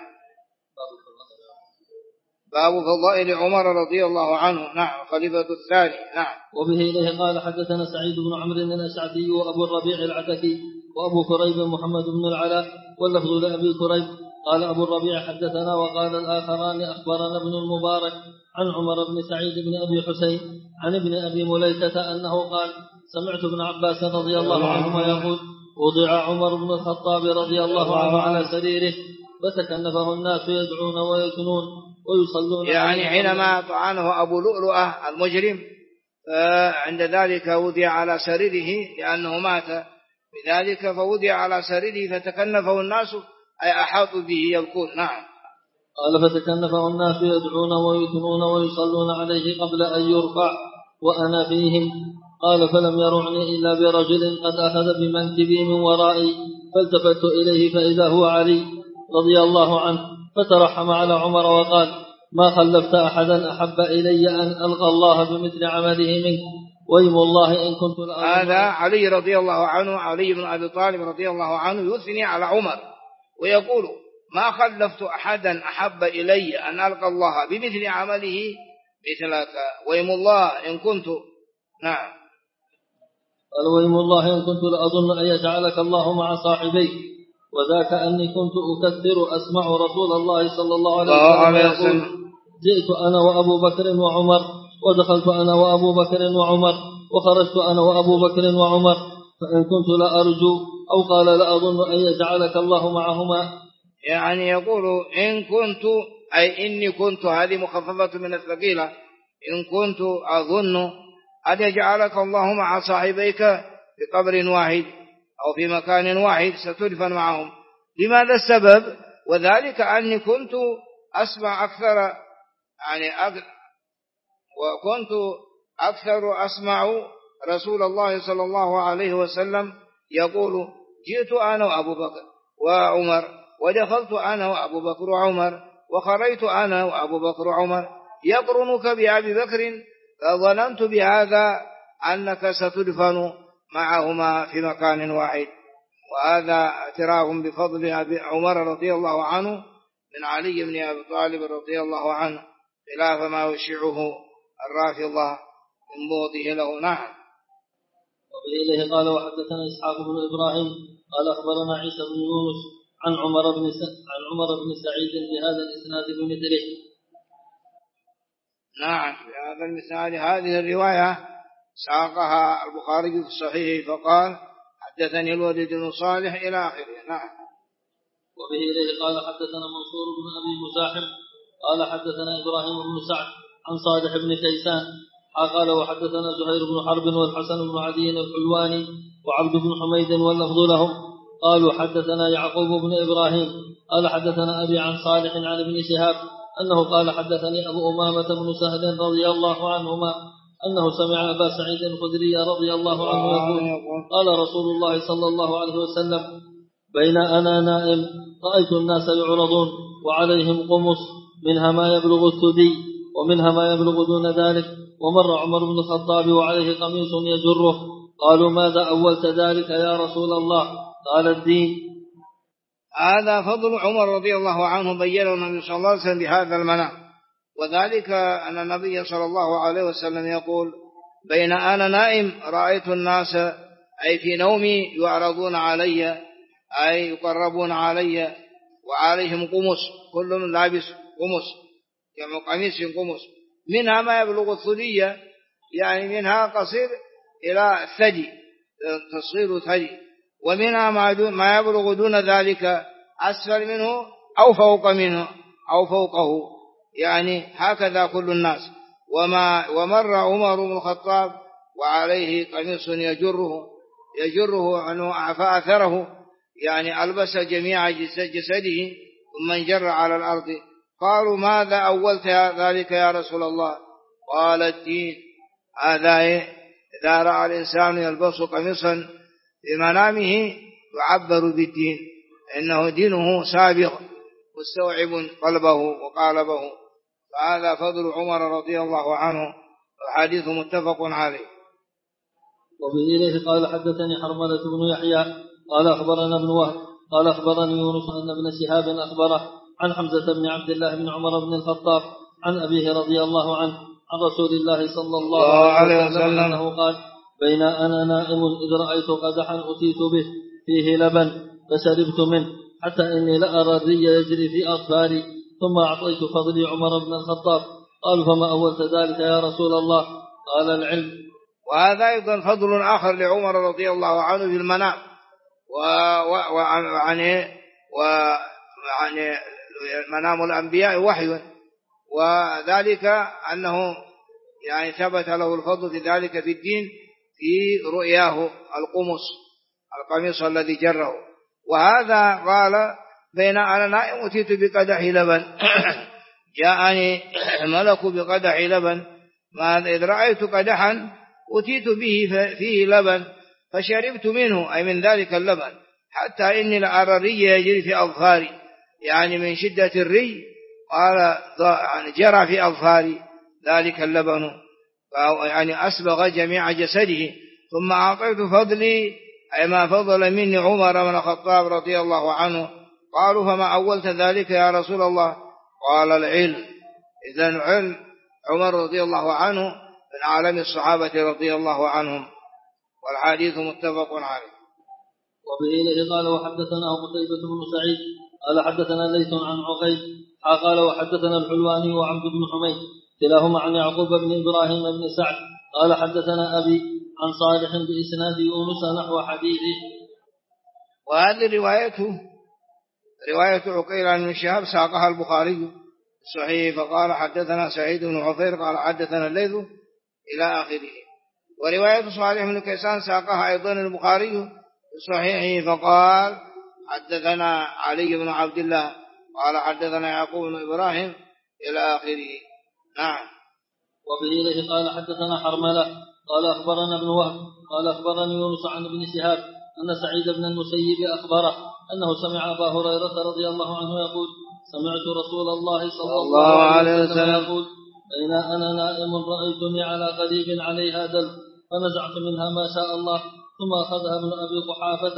باب فضائل عمر رضي الله عنه. نعم. خليفة الثاني. نعم. وبه إليه قال حدثنا سعيد بن عمرو الأشعثي وأبو الربيع العتكي وأبو كريب محمد بن العلاء واللفظ لأبي كريب قال أبو الربيع حدثنا. وقال الآخران أخبرنا ابن المبارك عن عمر بن سعيد بن أبي حسين عن ابن أبي مليكة أنه قال سمعت ابن عباس رضي الله عنهما يقول وضع عمر بن الخطاب رضي الله عنه على سريره فتكنفه الناس يدعون ويثنون ويصلون، يعني حينما طعنه أبو لؤلؤة المجرم عند ذلك وضع على سريره لأنه مات بذلك، فوضع على سريره فتكنفه الناس أي أحاطوا به يبكون. نعم. قال فتكنفه الناس يدعون ويثنون ويصلون عليه قبل أن يرفع وأنا فيهم. قال فلم يرعني إلا برجل قد أخذ بمنكبي من ورائي فالتفت إليه فإذا هو علي رضي الله عنه فترحم على عمر وقال ما خلفت أحدا أحب إلي أن ألقى الله بمثل عمله منك ويم الله إن كنت لأظن. هذا علي رضي الله عنه، علي بن أبي طالب رضي الله عنه يثني على عمر ويقول ما خلفت أحدا أحب إلي أن ألقى الله بمثل عمله مثلك ويم الله إن كنت. نعم. قال ويم الله إن كنت لأظن أن يجعلك الله مع صاحبي وذاك أني كنت أكثر أسمع رسول الله صلى الله عليه وسلم يقول جئت أنا وأبو بكر وعمر ودخلت أنا وأبو بكر وعمر وخرجت أنا وأبو بكر وعمر فإن كنت لأرجو أو قال لأظن أن يجعلك الله معهما. يعني يقول إن كنت أي إني كنت، هذه مخففة من الثقيلة، إن كنت أظن أن يجعلك الله مع صاحبيك في قبر واحد أو في مكان واحد ستدفن معهم. لماذا السبب؟ وذلك أني كنت أسمع أكثر وكنت أكثر أسمع رسول الله صلى الله عليه وسلم يقول جئت أنا وأبو بكر وعمر ودخلت أنا وأبو بكر وعمر وخرجت أنا وأبو بكر وعمر يقرنك بأبي بكر فظننت بهذا أنك ستدفن معهما في مكان واحد. وهذا اعتراف بفضل أبي عمر رضي الله عنه من علي بن أبي طالب رضي الله عنه خلاف ما يشيعه الرافضة من بغضه له. نعم. وبإليه قال وحدثنا إسحاق بن إبراهيم قال أخبرنا عيسى بن يونس عن عمر بن سعيد بهذا الإسناد بمثله. نعم. بهذا المثال هذه الرواية ساقها البخاري في الصحيح فقال حدثني الوليد بن صالح إلى آخره. نعم. وبه إليه قال حدثنا منصور بن أبي مزاحم قال حدثنا إبراهيم بن سعد عن صالح بن كيسان قال وحدثنا زهير بن حرب والحسن بن عدي الحلواني وعبد بن حميد واللفظ لهم قالوا حدثنا يعقوب بن إبراهيم قال حدثنا أبي عن صالح عن ابن شهاب أنه قال حدثني أبو أمامة بن سهل رضي الله عنهما أنه سمع أبا سعيد الخدري رضي الله عنه يقول قال رسول الله صلى الله عليه وسلم بين أنا نائم رأيت الناس يعرضون وعليهم قمص منها ما يبلغ الثدي ومنها ما يبلغ دون ذلك، ومر عمر بن الخطاب وعليه قميص يجره. قالوا ماذا أولت ذلك يا رسول الله؟ قال الدين. هذا فضل عمر رضي الله عنه بينه النبي صلى الله عليه وسلم بهذا المنام، وذلك أن النبي صلى الله عليه وسلم يقول بين أنا نائم رأيت الناس أي في نومي يعرضون علي أي يقربون علي وعليهم قمص، كلهم لابس قمص يعني قميص قمص، منها ما يبلغ الثدي يعني منها قصير إلى الثدي تصغير ثدي، ومنها ما يبلغ دون ذلك أسفل منه أو فوق منه أو فوقه، يعني هكذا كل الناس. ومر عمر بن الخطاب وعليه قميص يجره عنه فأثره يعني ألبس جميع جسده ثم انجر على الأرض. قالوا ماذا أولت ذلك يا رسول الله؟ قال الدين. هذا إذا رأى الإنسان يلبس قميصا في منامه يعبر بالدين، إنه دينه سابق مستوعب قلبه وقالبه. فهذا فضل عمر رضي الله عنه، الحديث متفق عليه. وبه إليه قال حدثني حرملة بن يحيى قال أخبرنا ابن وهب قال أخبرني يونس أن ابن شهاب أخبره عن حمزة بن عبد الله بن عمر بن الخطاب عن أبيه رضي الله عنه عن رسول الله صلى الله عليه وسلم أنه قال بين أنا نائم إذ رأيت قدحا أتيت به فيه لبن فشربت منه حتى إني لأرى الري يجري في أظفاري، ثم أعطيت فضلي عمر بن الخطاب. قال فما أولت ذلك يا رسول الله؟ قال العلم. وهذا أيضا فضل آخر لعمر رضي الله عنه في المنام، وعني منام الأنبياء وحي، وذلك أنه يعني ثبت له الفضل في ذلك في الدين في رؤياه القميص الذي جره. وهذا قال بين أنا نائم أتيت بقدح لبن جاءني ملك بقدح لبن، إذ رأيت قدحا أتيت به فيه لبن فشربت منه أي من ذلك اللبن حتى إني لأرى الري يجري في أظفاري، يعني من شدة الري قال يعني جرى في أظفاري ذلك اللبن، يعني أسبغ جميع جسده. ثم أعطيت فضلي أي ما فضل مني عمر بن الخطاب رضي الله عنه. قالوا فما أولت ذلك يا رسول الله؟ قال العلم. إذن علم عمر رضي الله عنه من عالم الصحابة رضي الله عنهم، والحديث متفق عليه. وبه إليه قال وحدثنا قتيبة بن سعيد قال حدثنا ليث عن عقيل قال وحدثنا الحلواني وعبد بن حميد كلاهما عن يعقوب بن إبراهيم بن سعد قال حدثنا أبي عن صالح بإسناد يونس نحو حديثه. وهذه رواية عقيل عن شهاب ساقها البخاري صحيح، فقال حدثنا سعيد بن عفير قال حدثنا الليث إلى آخره. ورواية صالح بن كيسان ساقها أيضا البخاري صحيح، فقال حدثنا علي بن عبد الله قال حدثنا يعقوب بن إبراهيم إلى آخره. نعم. وبه إليه قال حدثنا حرملة قال أخبرنا ابن وهب قال أخبرني يونس عن ابن شهاب أن سعيد بن المسيب أخبره أنه سمع أبا هريرة رضي الله عنه يقول سمعت رسول الله صلى الله عليه وسلم يقول بين أنا نائم رأيتني على قليب عليها دل فنزعت منها ما شاء الله، ثم أخذها ابن أبي قحافة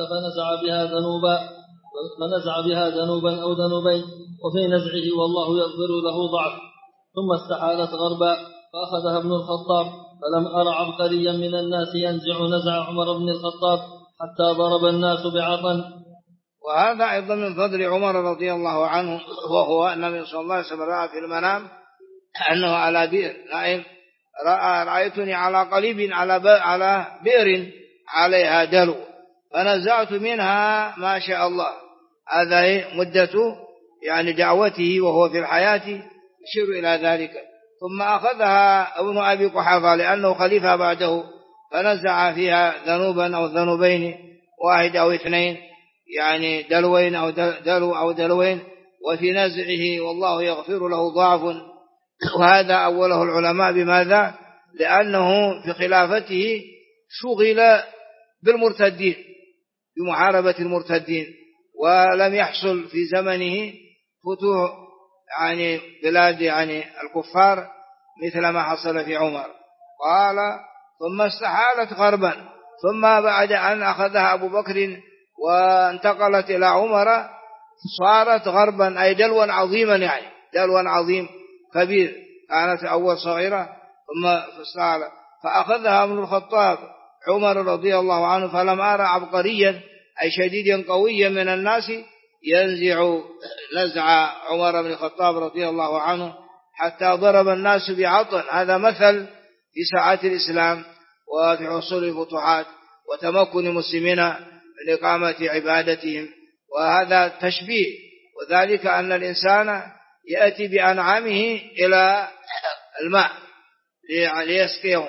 فنزع بها ذنوبا أو ذنوبين، وفي نزعه والله يغفر له ضعف، ثم استحالت غربا فأخذها ابن الخطاب، فلم أر عبقريا من الناس ينزع نزع عمر بن الخطاب حتى ضرب الناس بعطن. وهذا أيضا من فضل عمر رضي الله عنه، وهو النبي صلى الله عليه وسلم رأى في المنام أنه على بئر نائم، رأيتني على قليب على بئر عليها دلو فنزعت منها ما شاء الله. هذا مدة يعني دعوته وهو في الحياة يشير إلى ذلك. ثم أخذها ابن أبي قحافة لأنه خليفة بعده فنزع فيها ذنوبا أو ذنوبين، واحد أو اثنين، يعني دلوين أو دلو أو دلوين، وفي نزعه والله يغفر له ضعف. وهذا أوله العلماء بماذا؟ لأنه في خلافته شغل بالمرتدين بمحاربة المرتدين، ولم يحصل في زمنه فتوح يعني بلاد يعني الكفار مثل ما حصل في عمر. قال ثم استحالت غربا، ثم بعد أن أخذها أبو بكر وانتقلت إلى عمر صارت غربا أي دلوا عظيما، يعني دلوا عظيم كبير، كانت أول صغيرة ثم استحالت، فأخذها ابن الخطاب عمر رضي الله عنه، فلم أرى عبقريا أي شديدا قويا من الناس ينزع نزع عمر بن الخطاب رضي الله عنه حتى ضرب الناس بعطن. هذا مثل في ساعات الإسلام وفي حصول الفتوحات وتمكن المسلمين من إقامة عبادتهم، وهذا تشبيه، وذلك أن الإنسان يأتي بأنعامه إلى الماء ليسقيهم،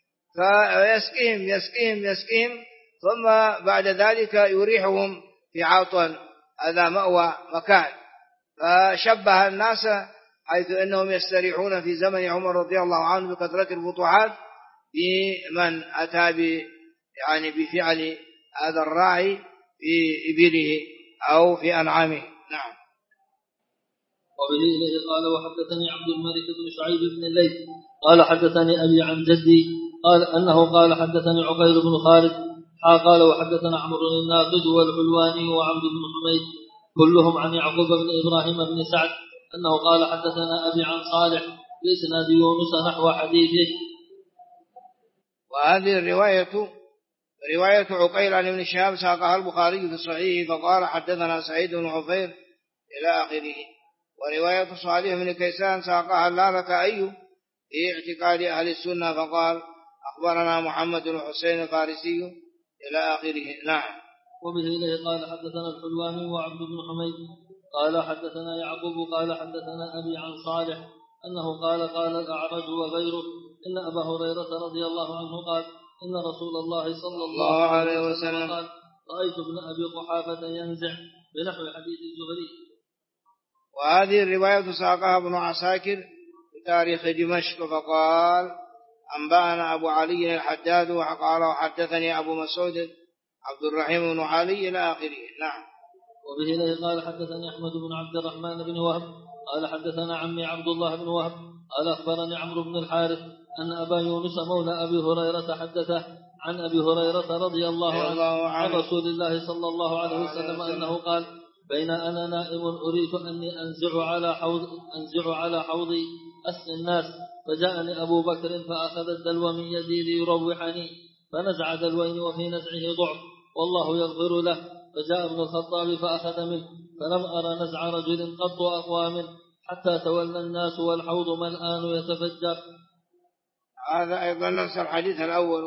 فيسقيهم ثم بعد ذلك يريحهم في عطن، هذا مأوى مكان. فشبه الناس حيث أنهم يستريحون في زمن عمر رضي الله عنه بكثرة الفتوحات بمن أتى يعني بفعل هذا الراعي في إبله أو في أنعامه. نعم. وبه إليه قال وحدثني عبد الملك بن شعيب بن الليث قال حدثني أبي عن جدي قال أنه قال حدثني عقيل بن خالد قال وحدثنا عمرو الناقد والحلواني وعبد بن حميد كلهم عن يعقوب بن إبراهيم بن سعد أنه قال حدثنا أبي عن صالح بإسناد يونس نحو حديثه. وهذه رواية عقيل عن ابن شهاب ساقها البخاري في صحيحه فقال حدثنا سعيد بن عفير إلى آخره. ورواية صالح بن كيسان ساقها اللالكائي في اعتقاد أهل السنة فقال أخبرنا محمد بن حسين الفارسي إلى آخره. نعم. وبه إليه قال حدثنا الحلواني وعبد بن حميد قال حدثنا يعقوب قال حدثنا أبي عن صالح أنه قال الأعرج وغيره إن أبا هريرة رضي الله عنه قال إن رسول الله صلى الله عليه وسلم قال رأيت ابن أبي قحافة ينزع بنحو حديث الزهري. وهذه الرواية ساقها ابن عساكر في تاريخ دمشق فقال أنبأنا أبو علي الحداد وقال وحدثني أبو مسعود عبد الرحيم بن علي إلى آخره. نعم. وبه إليه قال حدثني أحمد بن عبد الرحمن بن وهب قال حدثنا عمي عبد الله بن وهب قال أخبرني عمرو بن الحارث أن أبا يونس مولى أبي هريرة حدثه عن أبي هريرة رضي الله عنه عن رسول الله صلى الله عليه وسلم أنه قال بين أنا نائم أريد أني أنزع على حوضي أسقي الناس فجاءني أبو بكر فأخذ الدلو من يدي ليروحني فنزع دلوين وفي نزعه ضعف والله يغفر له فجاء ابن الخطاب فأخذ منه فلم أرى نزع رجل قط أقوى منه حتى تولى الناس والحوض ملآن يتفجر. هذا أيضا نفس الحديث الأول.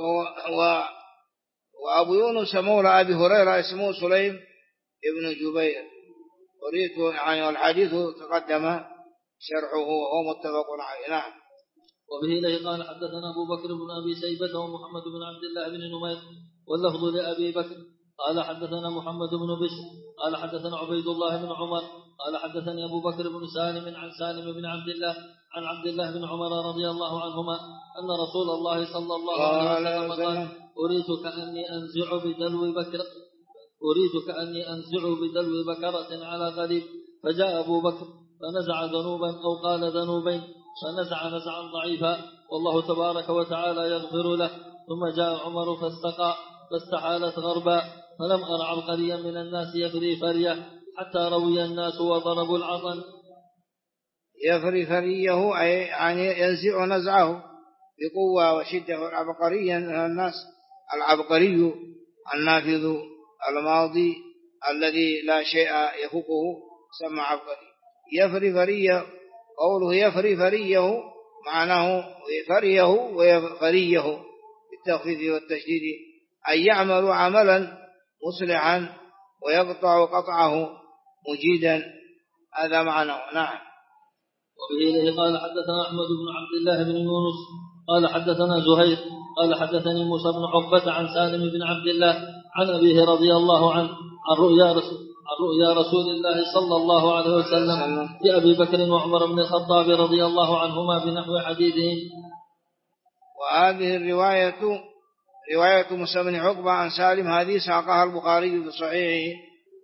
وأبو يونس مولى أبي هريرة اسمه سليم ابن جبير قريت يعني الحديث تقدم شرحه وهو متفق عليه. نعم. وبه إليه قال حدثنا أبو بكر بن أبي شيبة ومحمد بن عبد الله بن نمير واللفظ لأبي بكر قال حدثنا محمد بن بشر قال حدثنا عبيد الله بن عمر قال حدثني أبو بكر بن سالم عن سالم بن عبد الله عن عبد الله بن عمر رضي الله عنهما أن رسول الله صلى الله عليه وسلم قال أريد كأني أنزع بدلو بكرة على غريب فجاء أبو بكر فنزع ذنوبا أو قال ذنوبين فنزع نزعا ضعيفا والله تبارك وتعالى يغفر له ثم جاء عمر فاستقى فاستحالت غربا فلم أر عبقريا من الناس يفري فريه حتى روي الناس وضربوا العطن. يفري فريه أي يعني ينزع نزعه بقوة وشدة. عبقريا من الناس العبقري النافذ الماضي الذي لا شيء يفوقه سمى عبقري. يفري فريه قوله يفري فريه معناه فريه ويفريه بالتخفيف والتشديد أن يعمل عملا مصلحا ويقطع قطعه مجيدا، هذا معناه. نعم. وبه إليه قال حدثنا أحمد بن عبد الله بن يونس قال حدثنا زهير قال حدثني موسى بن عقبة عن سالم بن عبد الله عن أبيه رضي الله عنه عن رؤيا رسول الله صلى الله عليه وسلم في أبي بكر وعمر بن الخطاب رضي الله عنهما بنحو حديثهم. وهذه رواية موسى بن عقبة عن سالم هذه ساقها البخاري في صحيحه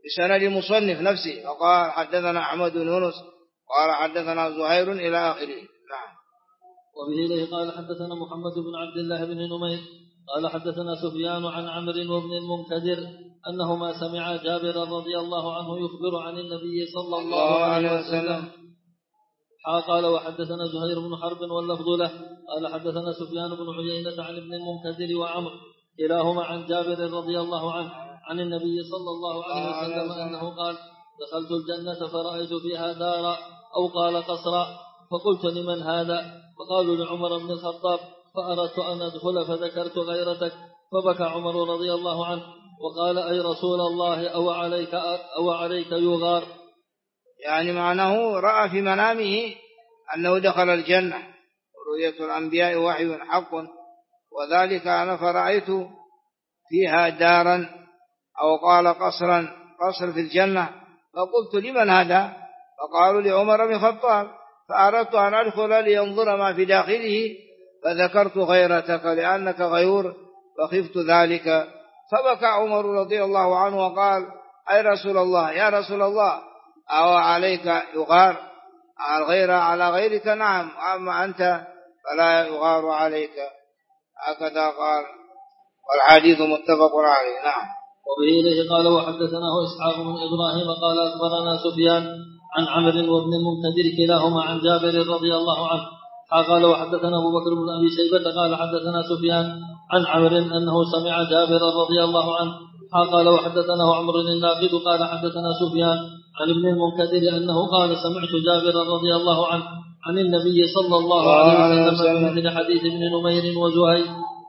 بسند المصنف نفسه، وقال حدثنا أحمد بن يونس قال حدثنا زهير إلى آخره. نعم. وبه إليه قال حدثنا محمد بن عبد الله بن نمير قال حدثنا سفيان عن عمرو وابن المنكدر أنهما سمعا جابر رضي الله عنه يخبر عن النبي صلى الله عليه وسلم. قال وحدثنا زهير بن حرب واللفظ له قال حدثنا سفيان بن عيينة عن ابن المنكدر وعمرو كلاهما عن جابر رضي الله عنه عن النبي صلى الله عليه وسلم أنه قال دخلت الجنة فرأيت فيها دارا أو قال قصرا فقلت لمن هذا؟ فقالوا لعمر بن الخطاب، فأردت أن أدخل فذكرت غيرتك فبكى عمر رضي الله عنه وقال أي رسول الله أو عليك يغار. يعني معناه رأى في منامه أنه دخل الجنة، ورؤية الأنبياء وحي حق، وذلك أنا فرأيت فيها دارا أو قال قصر في الجنة، فقلت لمن هذا؟ فقالوا لعمر بن الخطاب، فأردت أن أدخل لينظر ما في داخله فذكرت غيرتك لأنك غيور فخفت ذلك، فبكى عمر رضي الله عنه وقال أي رسول الله يا رسول الله أو عليك يغار؟ الغير على غيرك نعم، أما أنت فلا يغار عليك. هكذا قال، والحديث متفق عليه. نعم. وبه إليه قال وحدثناه إسحاق بن إبراهيم قال أخبرنا سفيان عن عمرو وابن المنكدر كلاهما عن جابر رضي الله عنه قال وحدثنا أبو بكر بن أبي شيبة قال حدثنا سفيان عن عمرو أنه سمع جابر رضي الله عنه قال وحدثناه عمرو الناقد قال حدثنا سفيان عن ابن المنكدر أنه قال سمعت جابر رضي الله عنه عن النبي صلى الله عليه وسلم من حديث ابن نمير وزهير.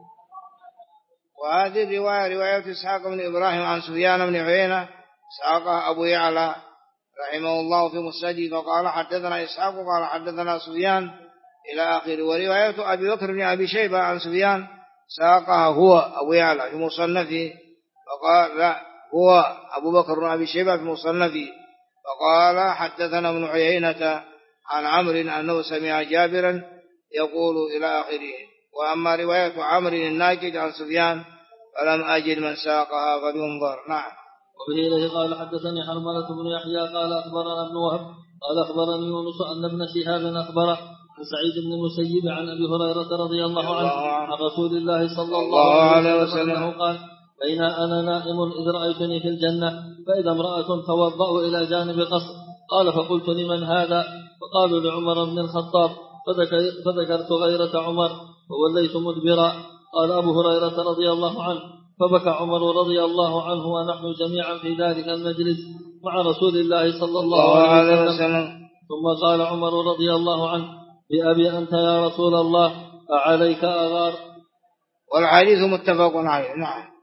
وهذه الرواية رواية إسحاق بن إبراهيم عن سفيان بن عيينة، إسحاق أبو يعلى رحمه الله في مسنده، فقال حدثنا إسحاق قال حدثنا سفيان إلى آخره. ورواية أبي بكر بن أبي شيبة عن سفيان ساقها هو أبو يعلى في مصنفه، فقال لا هو أبو بكر بن أبي شيبة في مصنفه، فقال حدثنا ابن عيينة عن عمرو أنه سمع جابرا يقول إلى آخره. وأما رواية عمرو الناقد عن سفيان فلم أجد من ساقها فلينظر. نعم. وبه إليه قال حدثني حرملة بن يحيى قال أخبرنا ابن وهب قال أخبرني يونس أن ابن شهاب أخبره عن سعيد بن المسيب عن أبي هريرة رضي الله عنه عن رسول الله صلى الله عليه وسلم أنه قال بين أنا نائم إذ رأيتني في الجنة فإذا امرأة توضأ إلى جانب قصر، قال فقلت لمن هذا؟ فقالوا لعمر بن الخطاب، فذكرت غيرة عمر ووليت مدبرا. قال أبو هريرة رضي الله عنه فبكى عمر رضي الله عنه ونحن جميعا في ذلك المجلس مع رسول الله صلى الله عليه وسلم. ثم قال عمر رضي الله عنه بأبي أنت يا رسول الله أعليك أغار. والحديث متفق عليه. نعم.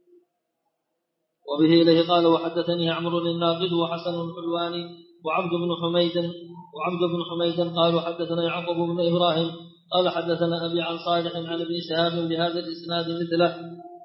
وبه إليه قال وحدثني عمرو الناقد وحسن الحلواني وعبد بن حميد قالوا حدثنا يعقوب بن إبراهيم قال حدثنا أبي عن صالح عن ابن شهاب بهذا الإسناد مثله.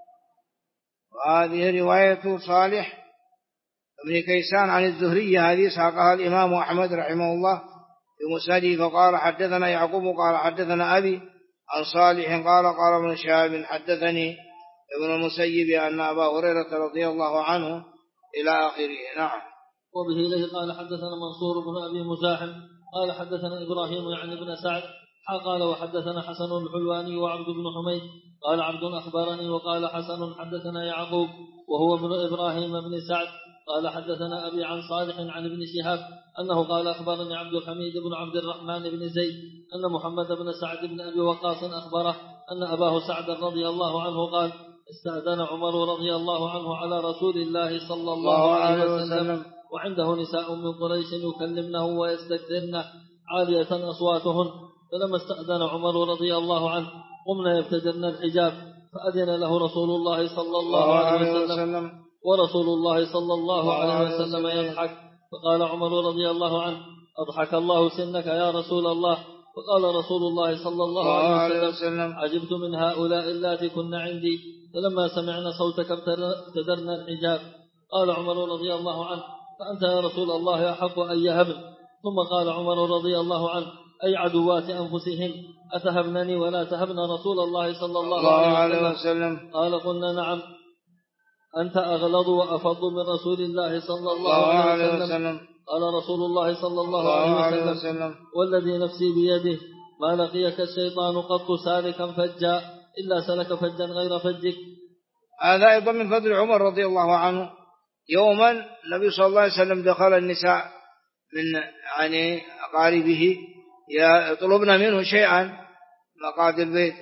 وهذه رواية صالح ابن كيسان عن الزهري، هذه ساقها الإمام أحمد رحمه الله في مسنده، فقال حدثنا يعقوب قال حدثنا أبي عن صالح قال ابن شهاب حدثني ابن المسيب أن أبا هريرة رضي الله عنه إلى آخره. نعم. وبه إليه قال حدثنا منصور بن أبي مزاحم قال حدثنا إبراهيم يعني ابن سعد قال وحدثنا حسن الحلواني وعبد بن حميد قال عبد أخبرني وقال حسن حدثنا يعقوب وهو ابن إبراهيم بن سعد قال حدثنا أبي عن صالح عن ابن شهاب أنه قال أخبرني عبد الحميد بن عبد الرحمن بن زيد أن محمد بن سعد بن أبي وقاص أخبره أن أباه سعد رضي الله عنه قال استأذن عمر رضي الله عنه على رسول الله صلى الله عليه وسلم وعنده نساء من قريش يكلمنه ويستكثرنه عالية أصواتهن، فلما استأذن عمر رضي الله عنه قمنا يبتدرن الحجاب، فأذن له رسول الله صلى الله عليه وسلم ورسول الله صلى الله عليه وسلم يضحك، فقال عمر رضي الله عنه أضحك الله سنك يا رسول الله. فقال رسول الله صلى الله عليه وسلم عجبت من هؤلاء اللاتي كن عندي، فلما سمعنا صوتك ابتدرنا الحجاب. قال عمر رضي الله عنه فأنت يا رسول الله أحق أن يهبن. ثم قال عمر رضي الله عنه أي عدوات أنفسهن أتهبنني ولا تهبن رسول الله صلى الله عليه وسلم؟ قال قلنا نعم. أنت أغلظ وأفض من رسول الله صلى الله عليه وسلم. قال رسول الله صلى الله عليه وسلم والذي نفسي بيده ما لقيك الشيطان قط سالكا فجا إلا سلك فجا غير فجك. هذا أيضا من فضل عمر رضي الله عنه. يوما النبي صلى الله عليه وسلم دخل النساء من يعني أقاربه يطلبن منه شيئا مقعد البيت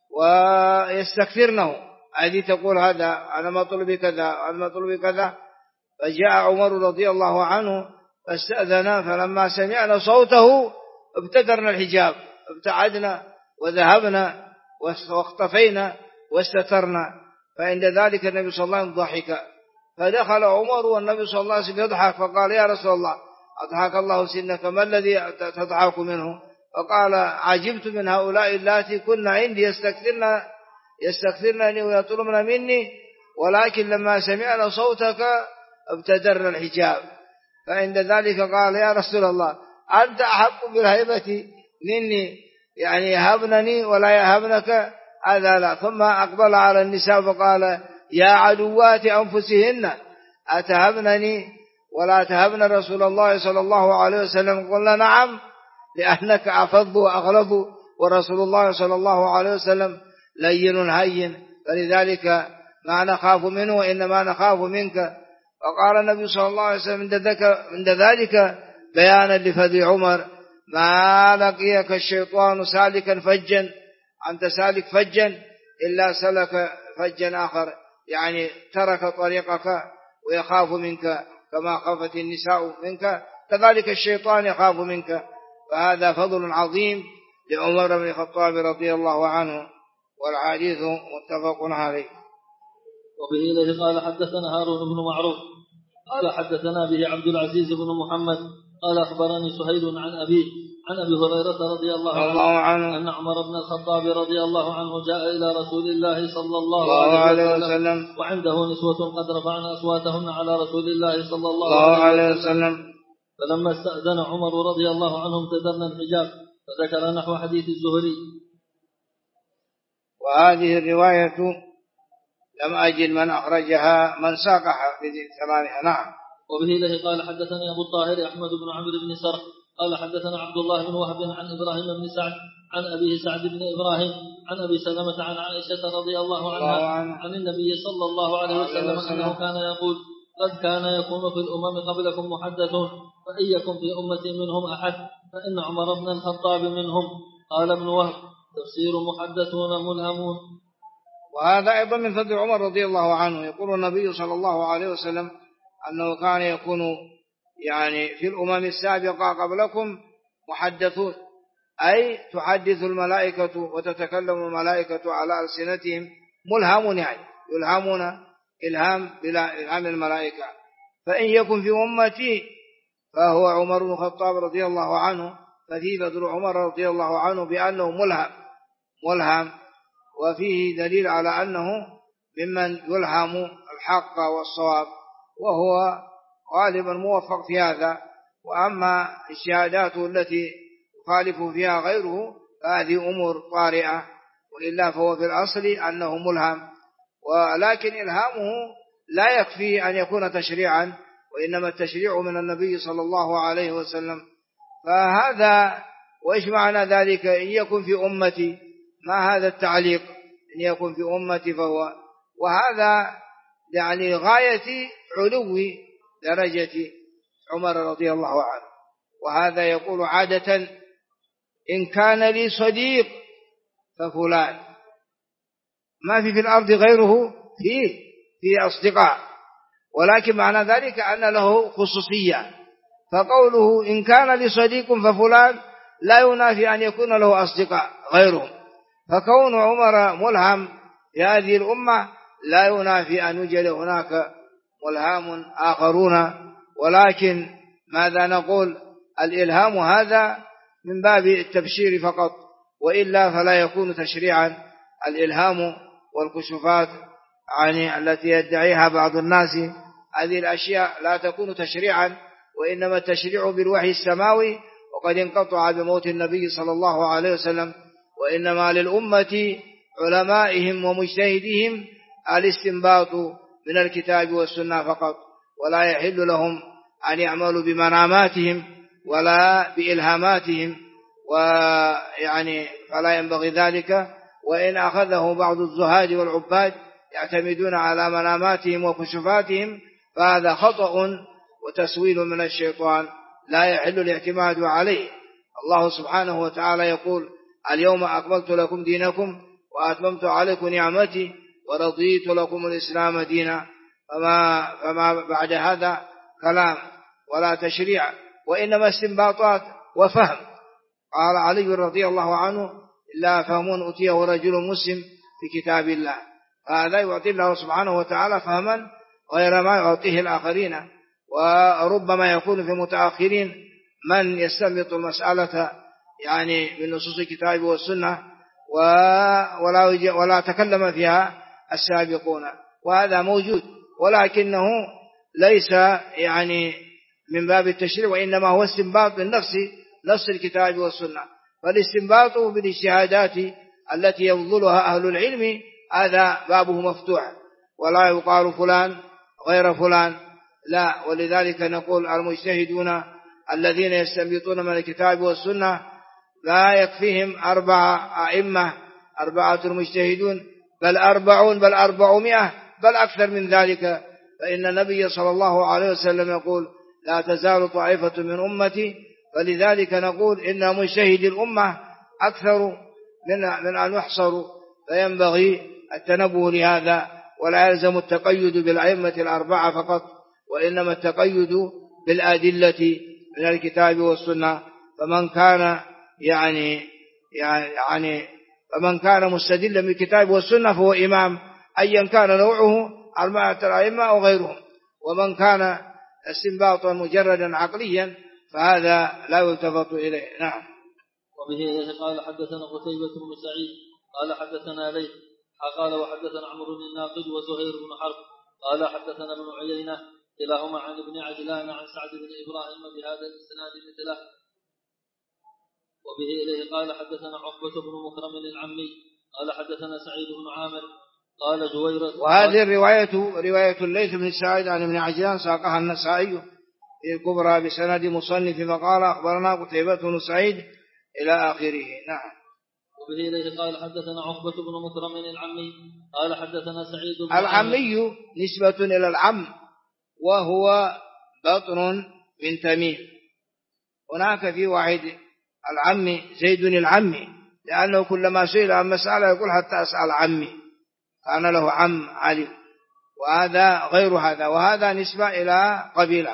ويستكثرنه، هذه تقول هذا أنا مطلبي كذا أنا مطلبي كذا. فجاء عمر رضي الله عنه فاستأذنا، فلما سمعنا صوته ابتدرنا الحجاب، ابتعدنا وذهبنا واختفينا واستترنا. فعند ذلك النبي صلى الله عليه وسلم ضحك، فدخل عمر والنبي صلى الله عليه وسلم يضحك، فقال يا رسول الله أضحك الله سنك، ما الذي تضحك منه؟ فقال عجبت من هؤلاء اللاتي كنا عندي يستكثرنني ويطلبن مني، ولكن لما سمعنا صوتك ابتدرنا الحجاب. فعند ذلك قال يا رسول الله أنت أحق بالهيبة مني، يعني يهبنني ولا يهبنك؟ هذا لا. ثم أقبل على النساء فقال يا عدوات أنفسهن أتهبنني ولا تهبن رسول الله صلى الله عليه وسلم؟ قلنا نعم، لأنك أفض وأغلظ ورسول الله صلى الله عليه وسلم لين هين، فلذلك ما نخاف منه وإنما نخاف منك. فقال النبي صلى الله عليه وسلم عند ذلك بيانا لفضل عمر ما لقيك الشيطان سالكا فجا، أنت سالك فجا إلا سلك فجا آخر، يعني ترك طريقك ويخاف منك كما خافت النساء منك، كذلك الشيطان يخاف منك. فهذا فضل عظيم لعمر بن الخطاب رضي الله عنه، والحديث متفق عليه. وبه إليه قال حدثنا هارون بن معروف قال حدثنا به عبد العزيز بن محمد قال أخبرني سهيل عن أبي هريرة رضي الله عنه أن عمر بن الخطاب رضي الله عنه جاء إلى رسول الله صلى الله عليه وسلم وعنده نسوة قد رفعن أصواتهن على رسول الله صلى الله عليه وسلم، فلما استأذن عمر رضي الله عنه ابتدرنا الحجاب، فذكر نحو حديث الزهري. وهذه الرواية لم أجد من أخرجها من ساقها في ثمانها. نعم. وبه إليه قال حدثني أبو الطاهر أحمد بن عمرو بن سرح قال حدثنا عبد الله بن وهب عن إبراهيم بن سعد عن أبيه سعد بن إبراهيم عن أبي سلمة عن عائشة رضي الله عنها عن النبي صلى الله عليه وسلم أنه كان يقول قد كان يكون في الأمم قبلكم محدثون، فإن يكن في أمتي منهم أحد فإن عمر بن الخطاب منهم. قال ابن وهب تفسير محدثون ملهمون. وهذا أيضا من فضل عمر رضي الله عنه. يقول النبي صلى الله عليه وسلم أنه كان يكون يعني في الأمم السابقة قبلكم محدثون، أي تحدث الملائكة وتتكلم الملائكة على ألسنتهم ملهمون، يعني يلهمون إلهام بلا إلهام الملائكة. فإن يكن في أمتي فهو عمر بن الخطاب رضي الله عنه، ففيه فضل عمر رضي الله عنه بأنه ملهم، وفيه دليل على أنه ممن يلهم الحق والصواب، وهو غالبا موفق في هذا. وأما الشهادات التي يخالف فيها غيره فهذه أمور طارئة، وإلا فهو في الأصل أنه ملهم. ولكن إلهامه لا يكفي أن يكون تشريعا، وإنما التشريع من النبي صلى الله عليه وسلم. فهذا وإيش معنى ذلك إن يكن في أمتي؟ ما هذا التعليق إن يكن في أمتي فهو، وهذا يعني غاية علو درجة عمر رضي الله عنه. وهذا يقول عادة إن كان لي صديق ففلان، ما في الأرض غيره في أصدقاء، ولكن معنى ذلك أن له خصوصية. فقوله إن كان لي صديق ففلان لا ينافي أن يكون له أصدقاء غيرهم. فكون عمر ملهم في هذه الأمة لا ينافي أن يوجد هناك ملهام آخرون، ولكن ماذا نقول؟ الإلهام هذا من باب التبشير فقط، وإلا فلا يكون تشريعا. الإلهام والكشوفات يعني التي يدعيها بعض الناس، هذه الأشياء لا تكون تشريعا، وإنما التشريع بالوحي السماوي، وقد انقطع بموت النبي صلى الله عليه وسلم. وإنما للأمة علمائهم ومجتهدهم الاستنباط من الكتاب والسنة فقط، ولا يحل لهم أن يعملوا بمناماتهم ولا بإلهاماتهم، ويعني فلا ينبغي ذلك. وإن أخذه بعض الزهاد والعباد يعتمدون على مناماتهم وكشوفاتهم فهذا خطأ وتسويل من الشيطان لا يحل الاعتماد عليه. الله سبحانه وتعالى يقول: اليوم أكملت لكم دينكم وأتممت عليكم نعمتي ورضيت لكم الإسلام دينا. فما بعد هذا كلام ولا تشريع، وإنما استنباطات وفهم. قال علي رضي الله عنه: إلا فهم أتيه رجل مسلم في كتاب الله. هذا يعطي الله سبحانه وتعالى فهما غير ما يعطيه الآخرين. وربما يكون في متأخرين من يستنبط المسألة يعني من نصوص الكتاب والسنة ولا تكلم فيها السابقون، وهذا موجود، ولكنه ليس يعني من باب التشريع، وإنما هو استنباط من نفس الكتاب والسنة. فالاستنباط بالاجتهادات التي يفضلها أهل العلم هذا بابه مفتوح، ولا يقال فلان غير فلان، لا. ولذلك نقول المجتهدون الذين يستنبطون من الكتاب والسنة لا يكفيهم 4 أئمة 4 مجتهدون، بل 40 بل 400 بل أكثر من ذلك. فإن النبي صلى الله عليه وسلم يقول: لا تزال طائفة من أمتي. فلذلك نقول إن مجتهد الأمة أكثر من أن يحصروا، فينبغي التنبه لهذا، ولا يلزم التقيد بالأئمة 4 فقط، وإنما التقيد بالأدلة من الكتاب والسنة. فمن كان مستدلا بالكتاب والسنة فهو إمام، أيا كان نوعه 4 أئمة أو غيرهم. ومن كان استنباطا مجردا عقليا فهذا لا يلتفت إليه. نعم. وبه قال حدثنا قتيبة بن سعيد قال حدثنا ليث قال وحدثنا عمرو بن الناقد وزهير بن حرب قال حدثنا ابن عيينة كلاهما عن ابن عجلان عن سعد بن إبراهيم بهذا الإسناد مثله. وبه إليه قال حدثنا عقبة بن مكرم العمي قال حدثنا سعيد بن عامر قال جويرة. وهذه رواية الليث بن سعيد عن ابن عجلان ساقها النسائي في الكبرى بسند مصنف فقال: أخبرنا قتيبة بن سعيد إلى آخره. نعم. وبه إليه قال حدثنا عقبة بن مكرم العمي قال حدثنا سعيد بن العمي نسبة إلى العم، وهو بطن من تميم. هناك في واحد العمي زيد العمي، لأنه كلما سئل عن مسألة يقول: حتى أسأل عمي، كان له عم علي. وهذا غير هذا، وهذا نسبة إلى قبيلة.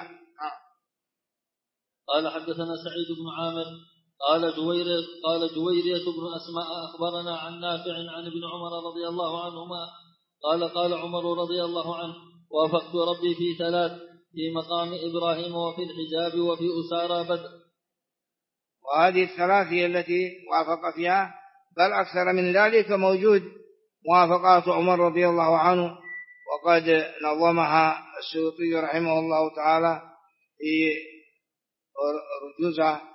قال حدثنا سعيد بن عامر قال جويرية بن أسماء أخبرنا عن نافع عن ابن عمر رضي الله عنهما قال عمر رضي الله عنه: وافقت ربي في 3: في مقام إبراهيم وفي الحجاب وفي أسارى بدر. وهذه 3 هي التي وافق فيها، بل أكثر من ذلك موجود موافقات عمر رضي الله عنه، وقد نظمها السيوطي رحمه الله تعالى في رجوزة.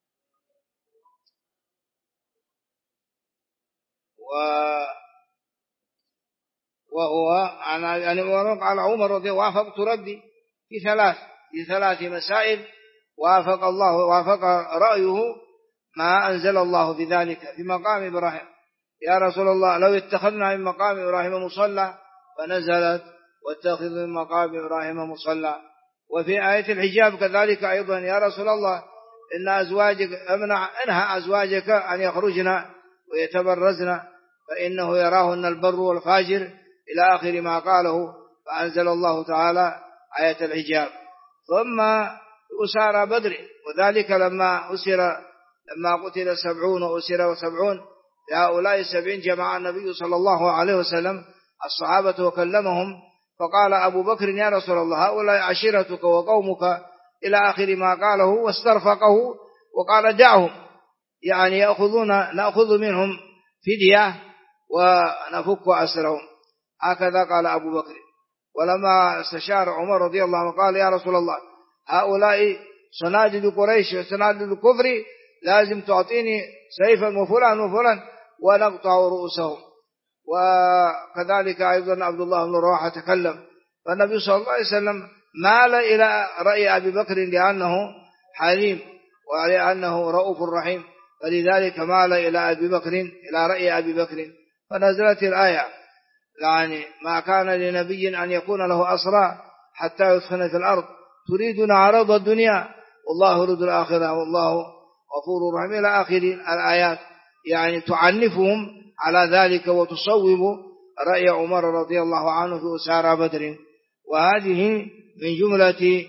وهو يعني قال عمر رضي الله عنه: وافقت ربي في 3 مسائل وافق رأيه ما أنزل الله في ذلك. في مقام إبراهيم: يا رسول الله لو اتخذنا من مقام إبراهيم مصلى، فنزلت: واتخذ من مقام إبراهيم مصلى. وفي آية الحجاب كذلك أيضا: يا رسول الله إن أزواجك انهى أزواجك أن يخرجن ويتبرزن فإنه يراهن البر والفاجر إلى آخر ما قاله، فأنزل الله تعالى آية الحجاب. ثم أسارى بدر، وذلك لما قتل 70 وأسر 70، هؤلاء 70 جمع النبي صلى الله عليه وسلم الصحابة وكلمهم، فقال أبو بكر: يا رسول الله هؤلاء عشيرتك وقومك إلى آخر ما قاله، واسترفقه وقال: دعهم، يعني نأخذ منهم فدية ونفك أسرهم. هكذا قال أبو بكر. ولما استشار عمر رضي الله عنه قال: يا رسول الله هؤلاء صناديد قريش وصناديد الكفر، لازم تعطيني سيفا وفلان وفلان ونقطع رؤوسهم. وكذلك أيضا عبد الله بن رواحة تكلم فالنبي صلى الله عليه وسلم مال إلى رأي أبي بكر لأنه حليم ولأنه رؤوف رحيم، فلذلك مال إلى أبي بكر إلى رأي أبي بكر، فنزلت الآية يعني ما كان لنبي أن يكون له أسرى حتى يثخن في الأرض تريدون عرض الدنيا والله يريد الآخرة والله غفور رحيم إلى آخر الآيات، يعني تعنفهم على ذلك وتصوب رأي عمر رضي الله عنه في أسارى بدر. وهذه من جملة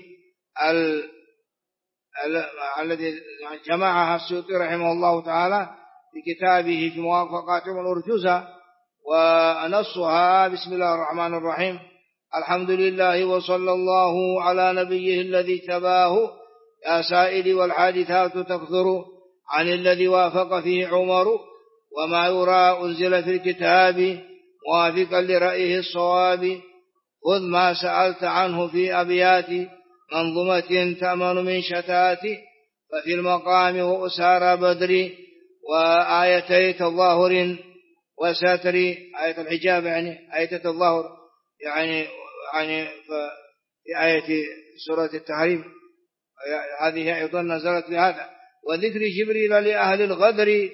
الذي جمعها السيوطي رحمه الله تعالى في كتابه في موافقاتهم الأرجوزة، ونصها بسم الله الرحمن الرحيم: الحمد لله وصلى الله على نبيه الذي تباه يا سائل والحادثات تكثر عن الذي وافق فيه عمر وما يرى أنزل في الكتاب موافقا لرأيه الصواب خذ ما سألت عنه في أبيات منظومة تأمن من شتات ففي المقام وأسار بدر وآيتي تظاهر وستر آية الحجاب يعني آية الظاهر يعني في آية سورة التحريم هذه أيضا نزلت بهذا، وذكر جبريل لأهل الغدر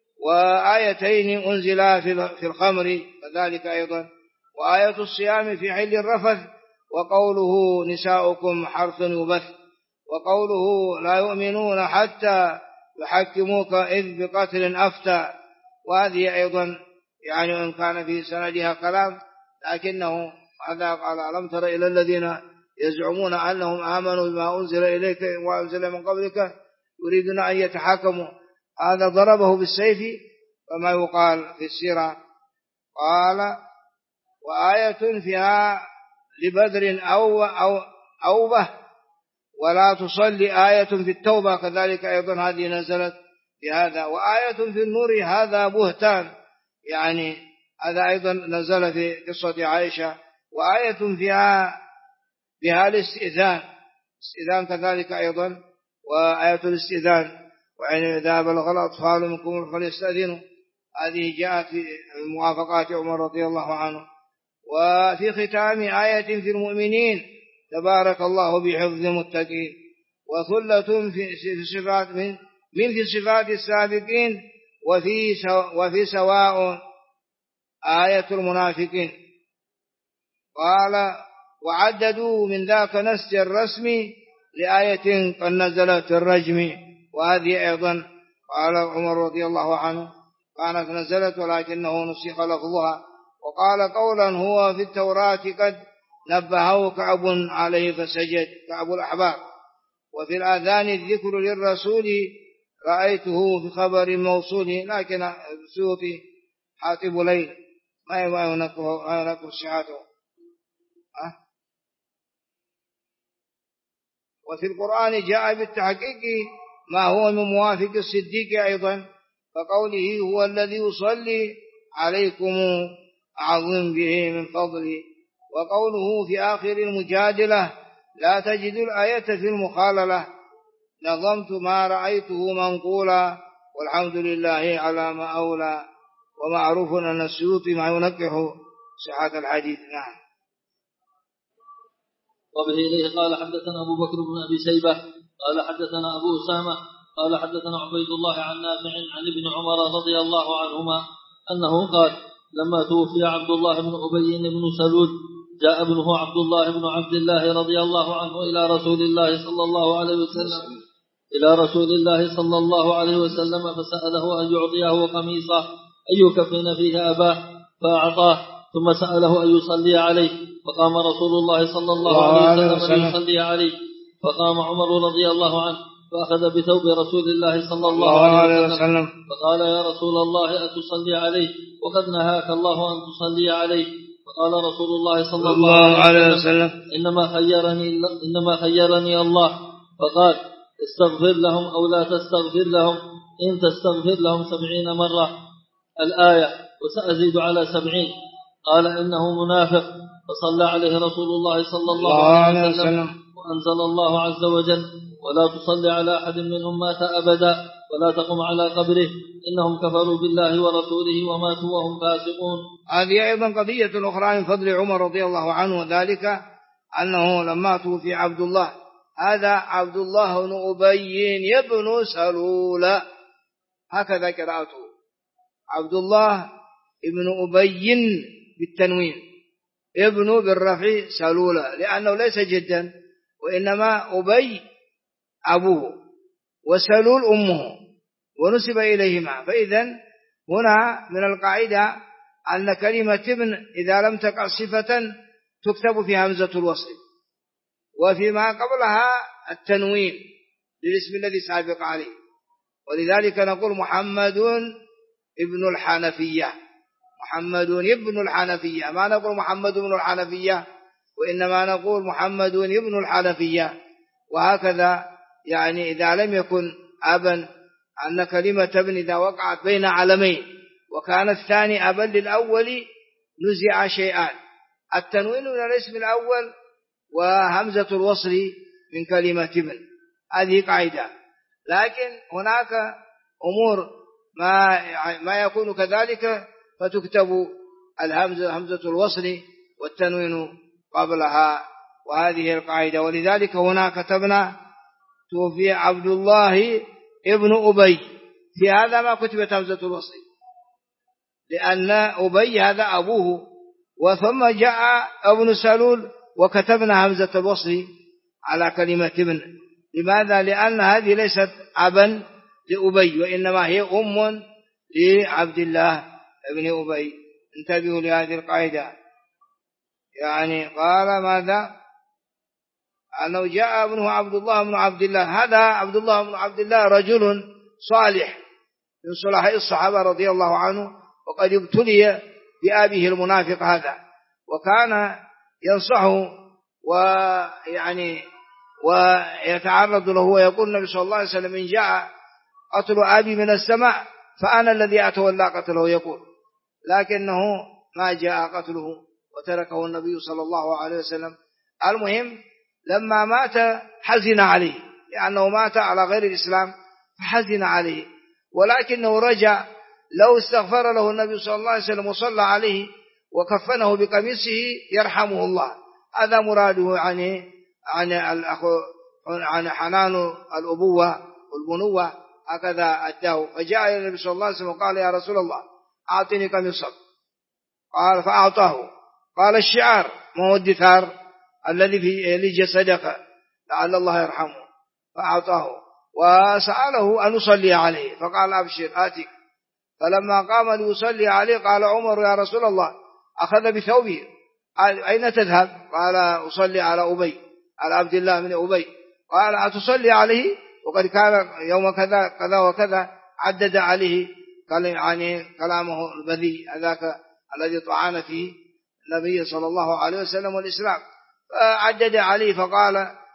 وآيتين أنزلا في الخمر كذلك أيضا، وآية الصيام في حل الرفث وقوله نساؤكم حرث يبث وقوله لا يؤمنون حتى يحكموك إذ بقتل أفتى، وهذه أيضا يعني إن كان في سندها كلام لكنه هذا قال ألم تر إلى الذين يزعمون أنهم آمنوا بما أنزل إليك وأنزل من قبلك يريدون أن يتحاكموا، هذا ضربه بالسيف كما يقال في السيرة. قال وآية فيها لبدر أوبة ولا تصلي آية في التوبة كذلك أيضا هذه نزلت بهذا، وآية في النور هذا بهتان يعني هذا أيضا نزل في قصة عائشة، وآية فيها الاستئذان كذلك أيضا، وآية الاستئذان وإن إذا بلغ الأطفال منكم فليستأذنوا هذه جاءت في موافقات عمر رضي الله عنه. وفي ختام آية في المؤمنين تبارك الله بحفظ المتقين وثلة في صفات من في صفات السابقين وفي سواء آية المنافقين. قال وعددوا من ذاك نسج الرسم لآية قد نزلت الرجم، وهذه أيضا قال عمر رضي الله عنه كانت نزلت ولكنه نسخ لفظها، وقال قولا هو في التوراة قد نبهه كعب عليه فسجد كعب الأحبار، وفي الآذان الذكر للرسول رأيته في خبر موصول، لكن السيوطي حاتب ليل ما ينكر شعاته. وفي القرآن جاء بالتحقيق ما هو من موافق الصديق أيضا، فقوله هو الذي يصلي عليكم أعظم به من فضله، وقوله في آخر المجادلة لا تجد الآية في المخاللة نظمت ما رأيته منقولا والحمد لله على ما أولى، ومعروف أن السيوطي ما ينكح صحة الحديث. نعم. وبه إليه قال حدثنا أبو بكر بن أبي شيبة قال حدثنا أبو أسامة قال حدثنا عبيد الله عن نافع عن ابن عمر رضي الله عنهما أنه قال لما توفي عبد الله بن أبي بن سلول جاء ابنه عبد الله بن عبد الله رضي الله عنه إلى رسول الله صلى الله عليه وسلم فسأله أن يعطيه قميصه أن يكفن فيه أباه فأعطاه، ثم سأله أن يصلي عليه فقام رسول الله صلى الله عليه وسلم يصلي عليه، فقام عمر رضي الله عنه فأخذ بثوب رسول الله صلى الله عليه وسلم فقال يا رسول الله أتصلي عليه وقد نهاك الله أن تصلي عليه، فقال رسول الله صلى الله عليه وسلم إنما خيرني الله، فقال استغفر لهم أو لا تستغفر لهم إن تستغفر لهم 70 مرة الآية وسأزيد على 70. قال إنه منافق، فصلى عليه رسول الله صلى الله عليه وسلم وأنزل الله عز وجل ولا تصلي على أحد منهم مات أبدا ولا تقم على قبره إنهم كفروا بالله ورسوله وماتوا وهم فاسقون. هذه أيضا قضية أخرى من فضل عمر رضي الله عنه، وذلك أنه لما توفي عبد الله، هذا عبد الله بن أبي بن سلول، هكذا قراءته، عبد الله بن أبي بالتنوين، ابن بالرفع سلولة، لأنه ليس جدا، وإنما أبي أبوه وسلول أمه ونسب إليهما. فإذن هنا من القاعدة أن كلمة ابن إذا لم تقع صفة تكتب في همزة الوصل، وفيما قبلها التنوين للاسم الذي سابق عليه، ولذلك نقول محمد ابن الحنفية، محمد ابن الحنفية، ما نقول محمد ابن الحنفية، وإنما نقول محمد ابن الحنفية. وهكذا يعني إذا لم يكن أبا، أن كلمة ابن إذا وقعت بين علمين وكان الثاني أبا للأول نزع شيئان، التنوين من الاسم الأول وهمزة الوصل من كلمة ابن، هذه قاعدة. لكن هناك أمور ما يكون كذلك فتكتب همزة الوصل والتنوين قبلها، وهذه القاعدة. ولذلك هنا كتبنا توفي عبد الله ابن أبي، في هذا ما كتبت همزة الوصل لأن أبي هذا أبوه، وثم جاء ابن سلول وكتبنا همزة الوصل على كلمة ابن. لماذا؟ لأن هذه ليست أبا لأبي، وإنما هي أم لعبد الله ابن أبي. انتبهوا لهذه القاعدة. يعني قال ماذا؟ أنه جاء ابنه عبد الله بن عبد الله، هذا عبد الله بن عبد الله رجل صالح من صلحاء الصحابة رضي الله عنه، وقد ابتلي بأبيه المنافق هذا، وكان ينصحه ويتعرض له، ويقول النبي صلى الله عليه وسلم إن جاء قتل أبي من السماء فأنا الذي أتولى قتله، يقول، لكنه ما جاء قتله وتركه النبي صلى الله عليه وسلم. المهم لما مات حزن عليه، لأنه مات على غير الإسلام فحزن عليه، ولكنه رجع لو استغفر له النبي صلى الله عليه وسلم وصلى عليه وكفنه بقميصه يرحمه الله. هذا مراده عن حنان الأبوة والبنوة، هكذا أداه. فجاء إلى النبي صلى الله عليه وسلم وقال يا رسول الله أعطني قميصك، قال فأعطاه، قال الشعار ما هو الدثار الذي في جسدك لعل الله يرحمه، فأعطاه وسأله أن يصلي عليه، فقال أبشر آتيك. فلما قام ليصلي عليه قال عمر يا رسول الله أخذ بثوبه، أين تذهب؟ قال أصلي على أبي، على عبد الله من أبي. قال أتصلي عليه وقد كان يوم كذا كذا وكذا، عدد عليه كلامه البذيء ذاك الذي طعن فيه النبي صلى الله عليه وسلم والإسلام، فعدد عليه فقال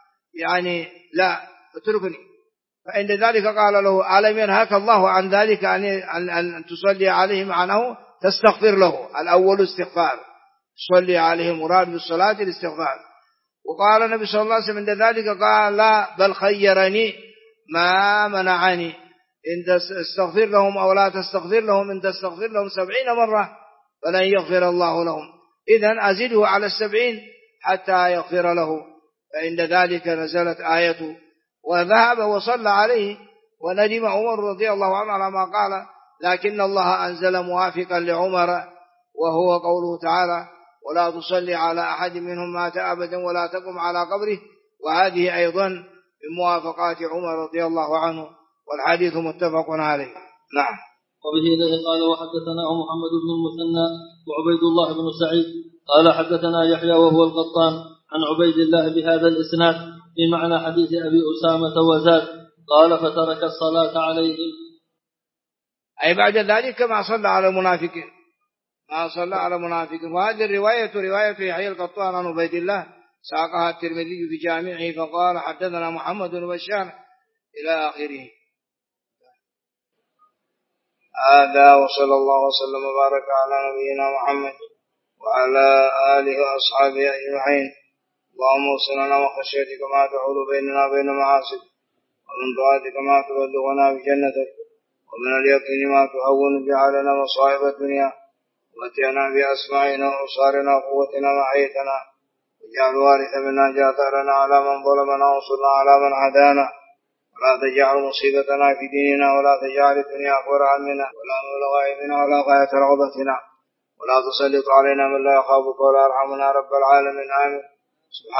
لا اتركني. فعند ذلك قال له ألم ينهاك الله عن ذلك أن تصلي عليه؟ معناه تستغفر له، الأول استغفار، تصلي عليه المراد بالصلاة الاستغفار. وقال النبي صلى الله عليه وسلم عند ذلك قال لا بل خيرني ما منعني، إن تستغفر لهم أو لا تستغفر لهم، إن تستغفر لهم 70 مرة فلن يغفر الله لهم، إذن أزده على 70 حتى يغفر له. فعند ذلك نزلت آية وذهب وصلى عليه، وندم عمر رضي الله عنه على ما قال، لكن الله أنزل موافقا لعمر، وهو قوله تعالى ولا تصلي على أحد منهم مات أبدا ولا تقم على قبره، وهذه أيضا من موافقات عمر رضي الله عنه، والحديث متفق عليه. نعم. وبه قال وحدثنا محمد بن المثنى وعبيد الله بن سعيد قال حدثنا يحيى وهو القطان عن عبيد الله بهذا الإسناد في معنى حديث أبي أسامة وزاد قال فترك الصلاة عليهم، أي بعد ذلك ما صلى على المنافقين، ما صلى على المنافقين. وهذه الرواية رواية يحيى القطان عن عبيد الله ساقها الترمذي في جامعه فقال حدثنا محمد بن بشار إلى آخره. هذا وصلى الله وسلم وبارك على نبينا محمد وعلى آله وأصحابه أجمعين. اللهم وصلنا وخشيتك ما تحول بيننا وبين معاصيك، ومن طاعتك ما تبلغنا بجنتك، ومن اليقين ما تهون علينا مصائب الدنيا، ومتعنا بأسماعنا وأبصارنا وقوتنا ما أحييتنا، اجعل الوارث منا اجعل ثأرنا على من ظلمنا وانصرنا على من عادانا ولا تجعل مصيبتنا في ديننا ولا تجعل الدنيا أكبر همنا ولا مبلغ علمنا ولا غاية رغبتنا ولا تسلط علينا من لا يخافك ولا يرحمنا رب العالمين آمين.